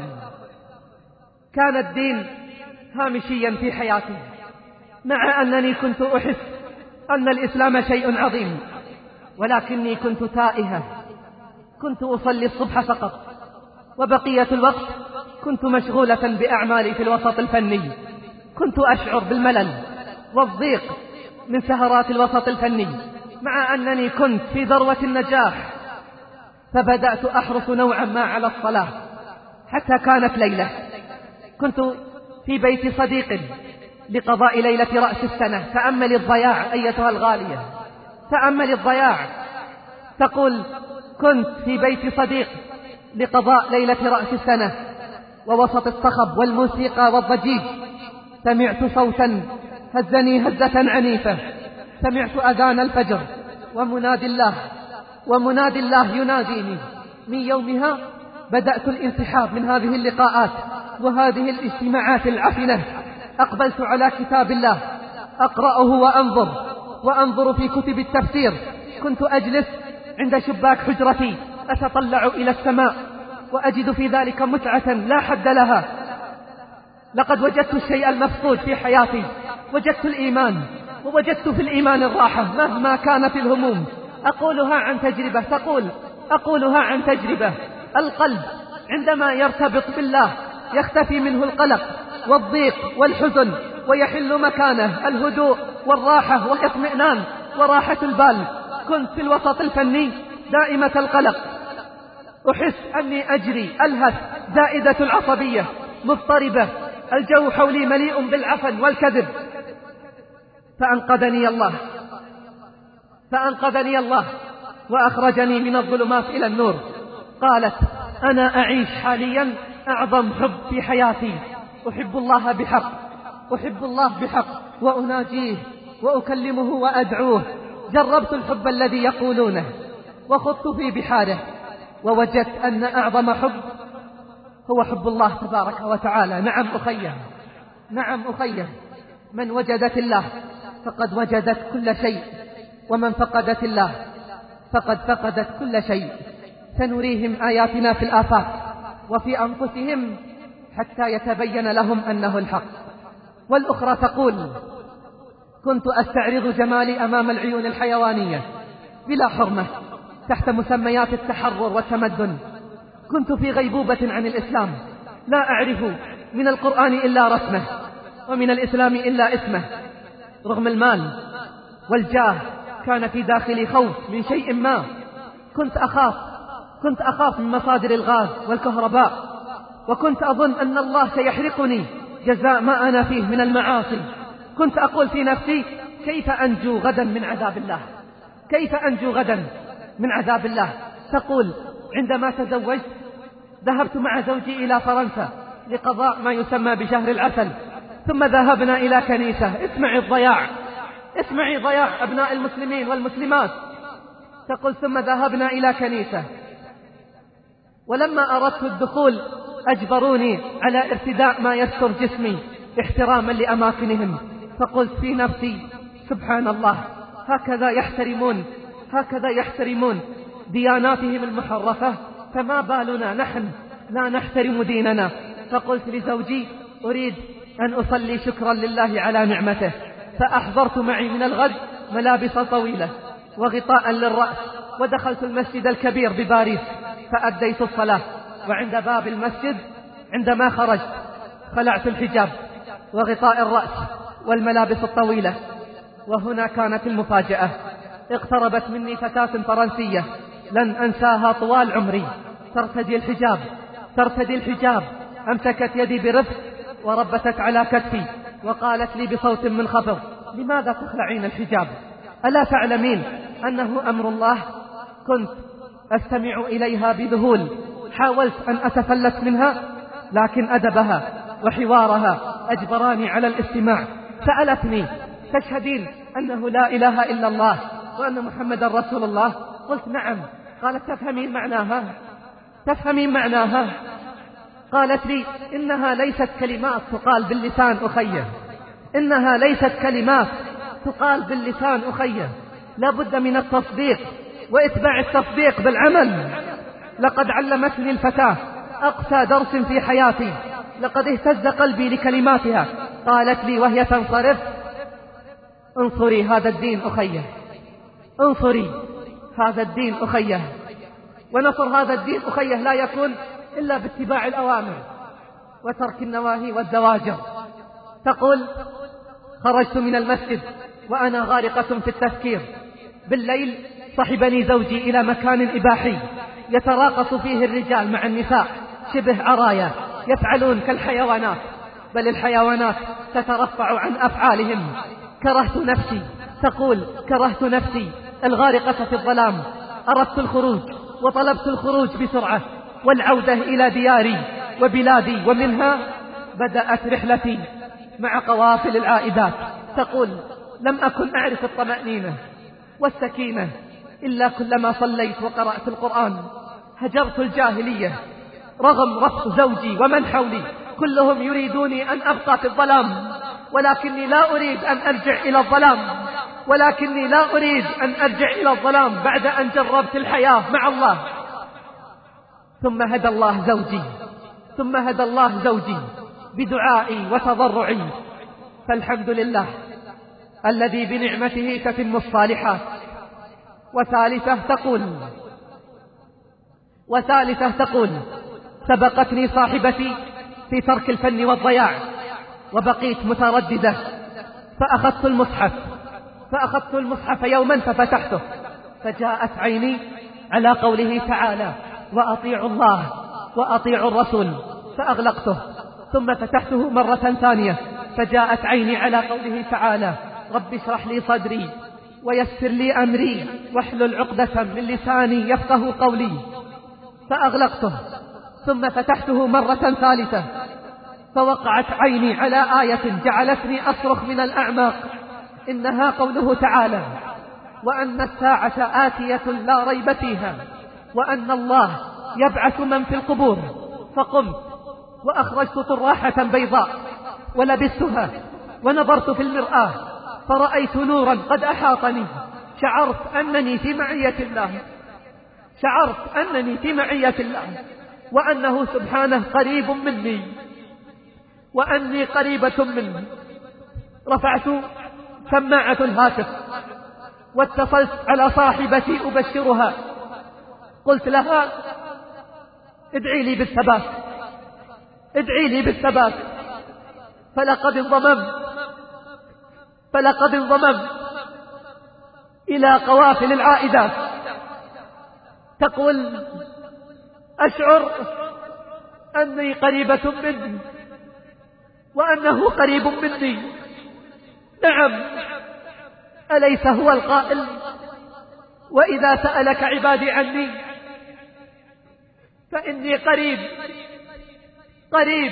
كان الدين هامشيا في حياتي، مع أنني كنت أحس أن الإسلام شيء عظيم، ولكني كنت تائهة، كنت أصلي الصبح فقط، وبقية الوقت كنت مشغولة بأعمالي في الوسط الفني. كنت أشعر بالملل والضيق من سهرات الوسط الفني، مع أنني كنت في ذروة النجاح. فبدأت أحرص نوعا ما على الصلاة، حتى كانت ليلة كنت في بيت صديق لقضاء ليلة رأس السنة. تأمل الضياع أيتها الغالية، تأمل الضياع. تقول: كنت في بيت صديق لقضاء ليلة رأس السنة، ووسط الصخب والموسيقى والضجيج سمعت صوتا هزني هزة عنيفة، سمعت أذان الفجر ومنادي الله ومنادي الله يناديني. من يومها بدأت الانسحاب من هذه اللقاءات وهذه الاجتماعات العفنة. أقبلت على كتاب الله أقرأه وأنظر وأنظر في كتب التفسير. كنت أجلس عند شباك حجرتي أتطلع إلى السماء وأجد في ذلك متعة لا حد لها. لقد وجدت الشيء المفقود في حياتي، وجدت الإيمان، ووجدت في الإيمان الراحة مهما كانت الهموم. أقولها عن تجربة. تقول: أقولها عن تجربة. القلب عندما يرتبط بالله يختفي منه القلق والضيق والحزن، ويحل مكانه الهدوء والراحة والاطمئنان وراحة البال. كنت في الوسط الفني دائمة القلق، أحس أني أجري ألهث، زائدة العصبية، مضطربة، الجو حولي مليء بالعفن والكذب. فأنقذني الله فأنقذني الله وأخرجني من الظلمات إلى النور. قالت: أنا أعيش حاليا أعظم حب في حياتي، أحب الله بحق، أحب الله بحق، وأناجيه وأكلمه وأدعوه. جربت الحب الذي يقولونه وخضت في بحاره، ووجدت أن أعظم حب هو حب الله تبارك وتعالى. نعم أخيه، نعم أخيه، من وجدت الله فقد وجدت كل شيء، ومن فقدت الله فقد فقدت كل شيء. سنريهم آياتنا في الآفاق وفي أنفسهم حتى يتبين لهم أنه الحق. والأخرى تقول: كنت أستعرض جمالي أمام العيون الحيوانية بلا حرمة تحت مسميات التحرر والتمدن. كنت في غيبوبة عن الإسلام، لا أعرف من القرآن إلا رسمه، ومن الإسلام إلا اسمه. رغم المال والجاه كان في داخلي خوف من شيء ما. كنت أخاف كنت أخاف من مصادر الغاز والكهرباء، وكنت أظن أن الله سيحرقني جزاء ما أنا فيه من المعاصي. كنت أقول في نفسي: كيف أنجو غدا من عذاب الله؟ كيف أنجو غدا من عذاب الله؟ تقول: عندما تزوجت ذهبت مع زوجي إلى فرنسا لقضاء ما يسمى بشهر العسل، ثم ذهبنا إلى كنيسة. اسمعي الضياع، اسمعي ضياع أبناء المسلمين والمسلمات. تقول: ثم ذهبنا إلى كنيسة، ولما أردت الدخول أجبروني على ارتداء ما يستر جسمي احتراما لأماكنهم. فقلت في نفسي: سبحان الله، هكذا يحترمون هكذا يحترمون دياناتهم المحرفة، فما بالنا نحن لا نحترم ديننا. فقلت لزوجي: أريد أن أصلي شكرا لله على نعمته. فأحضرت معي من الغد ملابس طويلة وغطاء للرأس، ودخلت المسجد الكبير بباريس فأديت الصلاة. وعند باب المسجد عندما خرجت خلعت الحجاب وغطاء الرأس والملابس الطويلة. وهنا كانت المفاجأة. اقتربت مني فتاة فرنسية لن أنساها طوال عمري، ترتدي الحجاب ترتدي الحجاب أمسكت يدي برفق وربتت على كتفي وقالت لي بصوت منخفض: لماذا تخلعين الحجاب؟ ألا تعلمين أنه أمر الله؟ كنت أستمع إليها بذهول، حاولت أن أتفلت منها، لكن أدبها وحوارها أجبراني على الاستماع. سألتني: تشهدين أنه لا إله إلا الله وأن محمد رسول الله؟ قلت: نعم. قالت: تفهمين معناها؟ تفهمين معناها؟ قالت لي: إنها ليست كلمات تقال باللسان أخيه، إنها ليست كلمات تقال باللسان أخيه، لا بد من التصديق وإتباع التصديق بالعمل. لقد علمتني الفتاة أقسى درس في حياتي، لقد اهتز قلبي لكلماتها. قالت لي وهي تنصرف: انصري هذا الدين أخيه، انصري هذا الدين أخيه. ونصر هذا الدين أخيه لا يكون إلا باتباع الأوامر وترك النواهي والزواجر. تقول: خرجت من المسجد وأنا غارقة في التفكير. بالليل صحبني زوجي إلى مكان إباحي يتراقص فيه الرجال مع النساء شبه عرايا، يفعلون كالحيوانات، بل الحيوانات تترفع عن أفعالهم. كرهت نفسي، تقول: كرهت نفسي الغارقة في الظلام. أردت الخروج وطلبت الخروج بسرعة والعودة إلى دياري وبلادي، ومنها بدأت رحلتي مع قوافل العائدات. تقول: لم أكن أعرف الطمأنينة والسكينة إلا كلما صليت وقرأت القرآن. هجرت الجاهلية رغم رفض زوجي ومن حولي، كلهم يريدوني أن أبقى في الظلام، ولكني لا أريد أن أرجع إلى الظلام، ولكني لا أريد أن أرجع إلى الظلام بعد أن جربت الحياة مع الله. ثم هدى الله زوجي ثم هدى الله زوجي بدعائي وتضرعي، فالحمد لله الذي بنعمته تتم الصالحات. وثالثة تقول وثالثة تقول: سبقتني صاحبتي في ترك الفن والضياع، وبقيت مترددة، فأخذت المصحف فأخذت المصحف يوما ففتحته، فجاءت عيني على قوله تعالى: وأطيعوا الله وأطيعوا الرسول، فأغلقته. ثم فتحته مرة ثانية فجاءت عيني على قوله تعالى: رب اشرح لي صدري ويسر لي أمري واحلل عقدة من لساني يفقه قولي، فأغلقته. ثم فتحته مرة ثالثة فوقعت عيني على آية جعلتني أصرخ من الأعماق، إنها قوله تعالى: وأن الساعة آتية لا ريب فيها وأن الله يبعث من في القبور. فقمت وأخرجت طراحة بيضاء ولبستها ونظرت في المرآة فرأيت نورا قد أحاطني. شعرت أنني في معية الله شعرت أنني في معية الله وأنه سبحانه قريب مني وأني قريبة منه. رفعت سماعة الهاتف واتصلت على صاحبتي أبشرها. قلت لها: ادعي لي بالثبات ادعي لي بالثبات فلقد انضممت فلقد انضممت إلى قوافل العائدات. تقول: أشعر أني قريبة منه وأنه قريب مني. نعم، أليس هو القائل: وإذا سألك عبادي عني فإني قريب قريب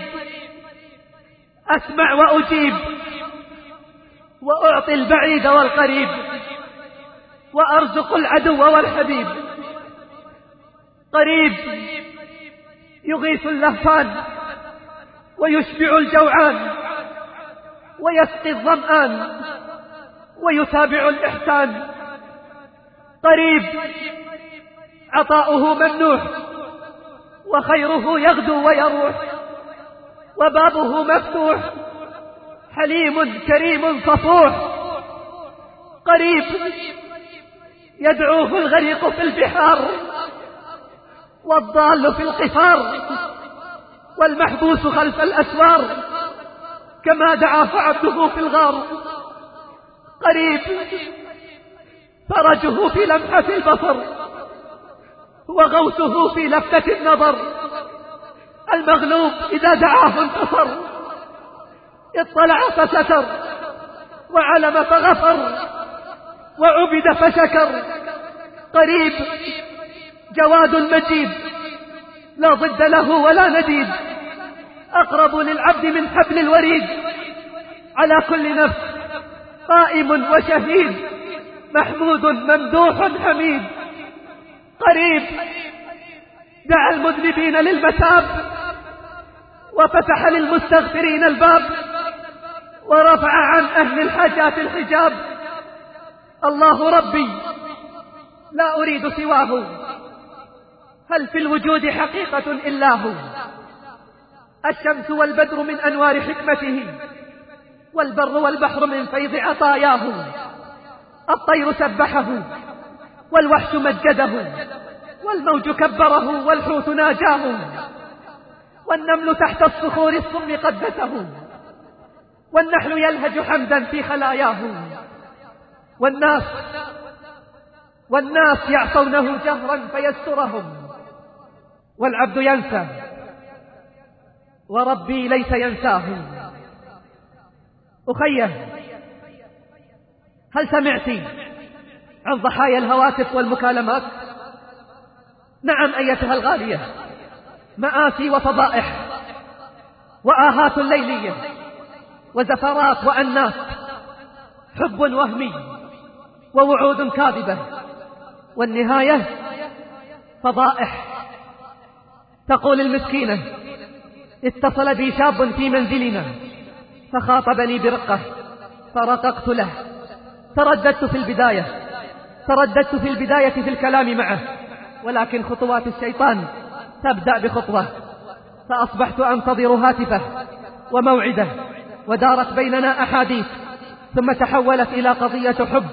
أسمع وأجيب وأعطي البعيد والقريب وأرزق العدو والحبيب. قريب يغيث اللهفان ويشبع الجوعان ويسقي الظمآن ويتابع الإحسان. قريب عطاؤه ممنوح وخيره يغدو ويروح وبابه مفتوح، حليم كريم صفوح. قريب يدعوه الغريق في البحار والضال في القفار والمحبوس خلف الأسوار كما دعاه عبده في الغار. قريب فرجه في لمحة البصر وغوثه في لفتة النظر. المغلوب إذا دعاه انتصر، اطلع فستر، وعلم فغفر، وعبد فشكر. قريب جواد مجيد لا ضد له ولا نديد، أقرب للعبد من حبل الوريد. على كل نفس قائم وشهيد، محمود ممدوح حميد. قريب دعا المذنبين للمتاب، وفتح للمستغفرين الباب، ورفع عن أهل الحاجات الحجاب. الله ربي لا أريد سواه، هل في الوجود حقيقة إلا هو؟ الشمس والبدر من أنوار حكمته، والبر والبحر من فيض عطاياه. الطير سبحه والوحش مجده، والموج كبره والحوت ناجاه. والنمل تحت الصخور الصم قدسه، والنحل يلهج حمدا في خلاياه. والناس والناس يعصونه جهرا فيسترهم، والعبد ينسى وربي ليس ينساه. أخيه، هل سمعت عن ضحايا الهواتف والمكالمات؟ نعم أيتها الغالية، مآسي وفضائح وآهات ليلية وزفرات وأنات، حب وهمي ووعود كاذبة، والنهاية فضائح. تقول المسكينة: اتصل بي شاب في منزلنا فخاطبني برقة فرققت له. ترددت في البداية ترددت في البداية في الكلام معه، ولكن خطوات الشيطان تبدأ بخطوة، فأصبحت أنتظر هاتفه وموعده، ودارت بيننا أحاديث، ثم تحولت إلى قضية حب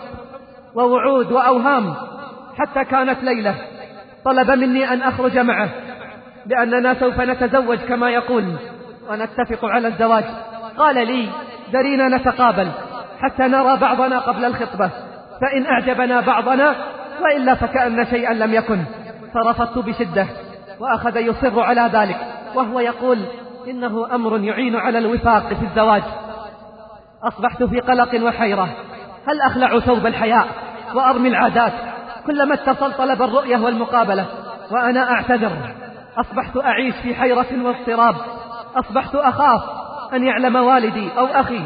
ووعود وأوهام، حتى كانت ليلة طلب مني أن أخرج معه، لأننا سوف نتزوج كما يقول ونتفق على الزواج. قال لي: دعينا نتقابل حتى نرى بعضنا قبل الخطبة، فإن أعجبنا بعضنا وإلا فكأن شيئا لم يكن. فرفضت بشدة، وأخذ يصر على ذلك، وهو يقول إنه أمر يعين على الوفاق في الزواج. أصبحت في قلق وحيرة، هل أخلع ثوب الحياء وأرمي العادات؟ كلما اتصل طلب الرؤية والمقابلة وأنا أعتذر. أصبحت أعيش في حيرة واضطراب، أصبحت أخاف أن يعلم والدي أو أخي،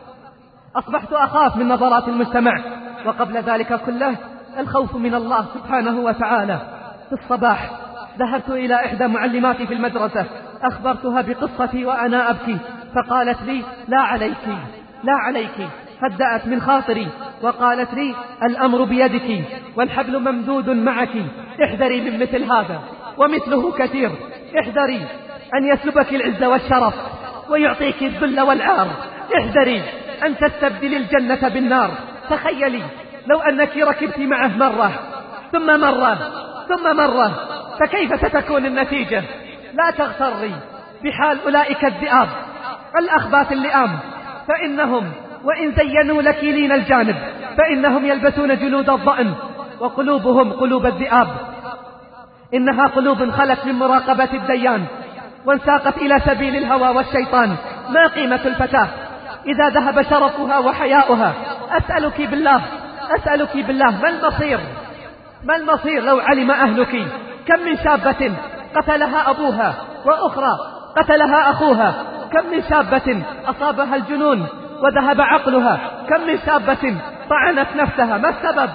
أصبحت أخاف من نظرات المجتمع، وقبل ذلك كله الخوف من الله سبحانه وتعالى. في الصباح ذهبت إلى إحدى معلماتي في المدرسة، أخبرتها بقصتي وأنا أبكي، فقالت لي: لا عليك لا عليك، هدأت من خاطري وقالت لي: الأمر بيدك والحبل ممدود معك، احذري من مثل هذا ومثله كثير، احذري أن يسلبك العز والشرف ويعطيك الذل والعار، احذري أن تستبدل الجنة بالنار. تخيلي لو أنك ركبت معه مرة ثم مرة ثم مرة، فكيف ستكون النتيجة؟ لا تغتري بحال أولئك الذئاب الأخباث اللئام، فإنهم وإن زينوا لك لين الجانب فإنهم يلبسون جلود الضأن وقلوبهم قلوب الذئاب. إنها قلوب خلت من مراقبة الديان وانساقت إلى سبيل الهوى والشيطان. ما قيمة الفتاة إذا ذهب شرفها وحياؤها؟ أسألك بالله أسألك بالله ما المصير ما المصير لو علم أهلك كم من شابة قتلها أبوها، وأخرى قتلها أخوها؟ كم من شابة أصابها الجنون وذهب عقلها؟ كم من شابة طعنت نفسها؟ ما السبب؟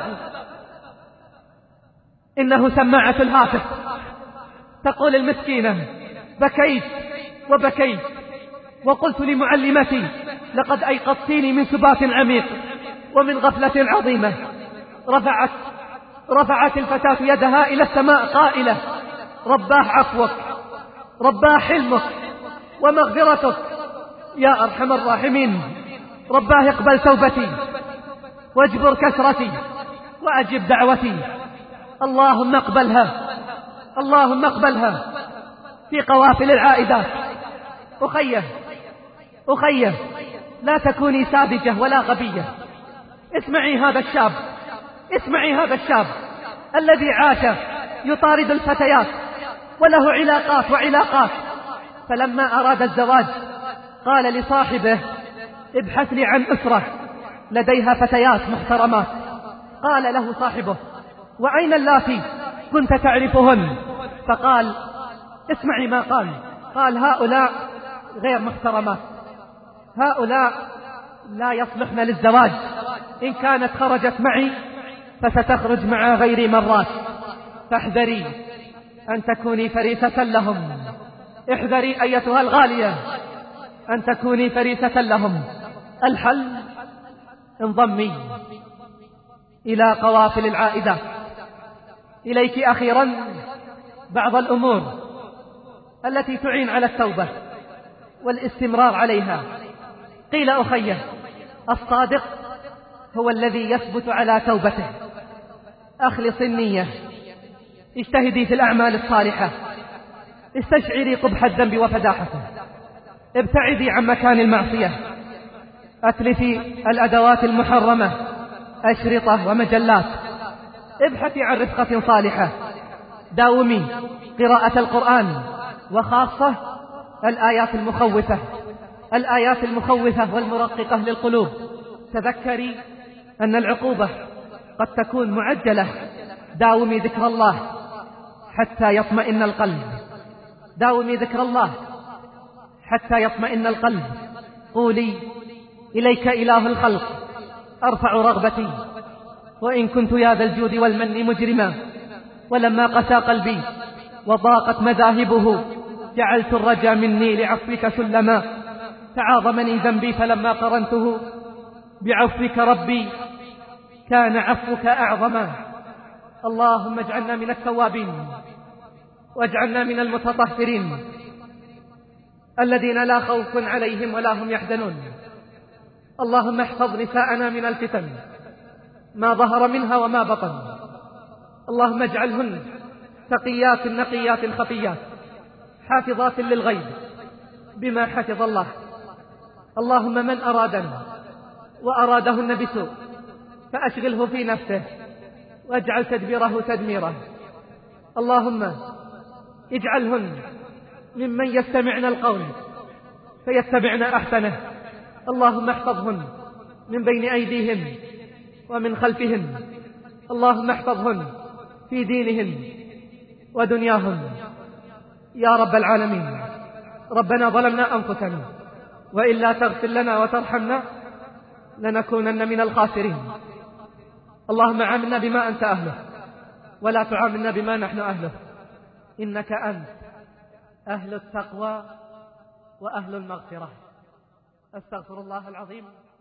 إنه سماعة الهاتف. تقول المسكينة: بكيت وبكيت وقلت لمعلمتي: لقد أيقظتيني من سبات عميق ومن غفلة عظيمة. رفعت رفعت الفتاة يدها إلى السماء قائلة: رباه عفوك، رباه حلمك ومغفرتك يا أرحم الراحمين، رباه اقبل توبتي واجبر كسرتي وأجب دعوتي. اللهم اقبلها اللهم اقبلها في قوافل العائدات. أخيه أخيه لا تكوني ساذجة ولا غبية. اسمعي هذا الشاب اسمعي هذا الشاب الذي عاش يطارد الفتيات وله علاقات وعلاقات. فلما أراد الزواج قال لصاحبه ابحث لي عن أسرة لديها فتيات محترمات. قال له صاحبه وأين اللاتي كنت تعرفهن؟ فقال اسمعي ما قال. قال هؤلاء غير محترمات، هؤلاء لا يصلحن للزواج، إن كانت خرجت معي فستخرج مع غيري مرات، فاحذري أن تكوني فريسة لهم، احذري أيتها الغالية أن تكوني فريسة لهم. الحل انضمي إلى قوافل العائدات. إليك أخيرا بعض الأمور التي تعين على التوبة والاستمرار عليها. قيل أخيه الصادق هو الذي يثبت على توبته. أخلص النية، اجتهدي في الأعمال الصالحة، استشعري قبح الذنب وفداحته، ابتعدي عن مكان المعصية، أتلفي الأدوات المحرمة، أشرطة ومجلات، ابحثي عن رفقة صالحة، داومي قراءة القرآن، وخاصة الآيات المخوفة الآيات المخوفة والمرققة للقلوب. تذكري أن العقوبة قد تكون معجلة. داومي ذكر الله حتى يطمئن القلب، داومي ذكر الله حتى يطمئن القلب. قولي إليك إله الخلق أرفع رغبتي، وإن كنت يا ذا الجود والمن مجرما، ولما قسى قلبي وضاقت مذاهبه جعلت الرجا مني لعفوك سلما. تعاظمني ذنبي فلما قرنته بعفوك ربي كان عفوك أعظما. اللهم اجعلنا من التوابين واجعلنا من المتطهرين الذين لا خوف عليهم ولا هم يحزنون. اللهم احفظ نساءنا من الفتن ما ظهر منها وما بطن. اللهم اجعلهن تقيات نقيات خفيات حافظات للغيب بما حفظ الله. اللهم من أرادنا وأرادهن بسوء فأشغله في نفسه واجعل تدبيره تدميره. اللهم اجعلهن ممن يستمعن القول فيتبعن أحسنه. اللهم احفظهن من بين أيديهن ومن خلفهن. اللهم احفظهن في دينهن ودنياهن يا رب العالمين. ربنا ظلمنا أنفسنا وإن لا تغفر لنا وترحمنا لنكونن من الخاسرين. اللهم عاملنا بما أنت أهله ولا تعاملنا بما نحن أهله، إنك أنت أهل التقوى وأهل المغفرة. أستغفر الله العظيم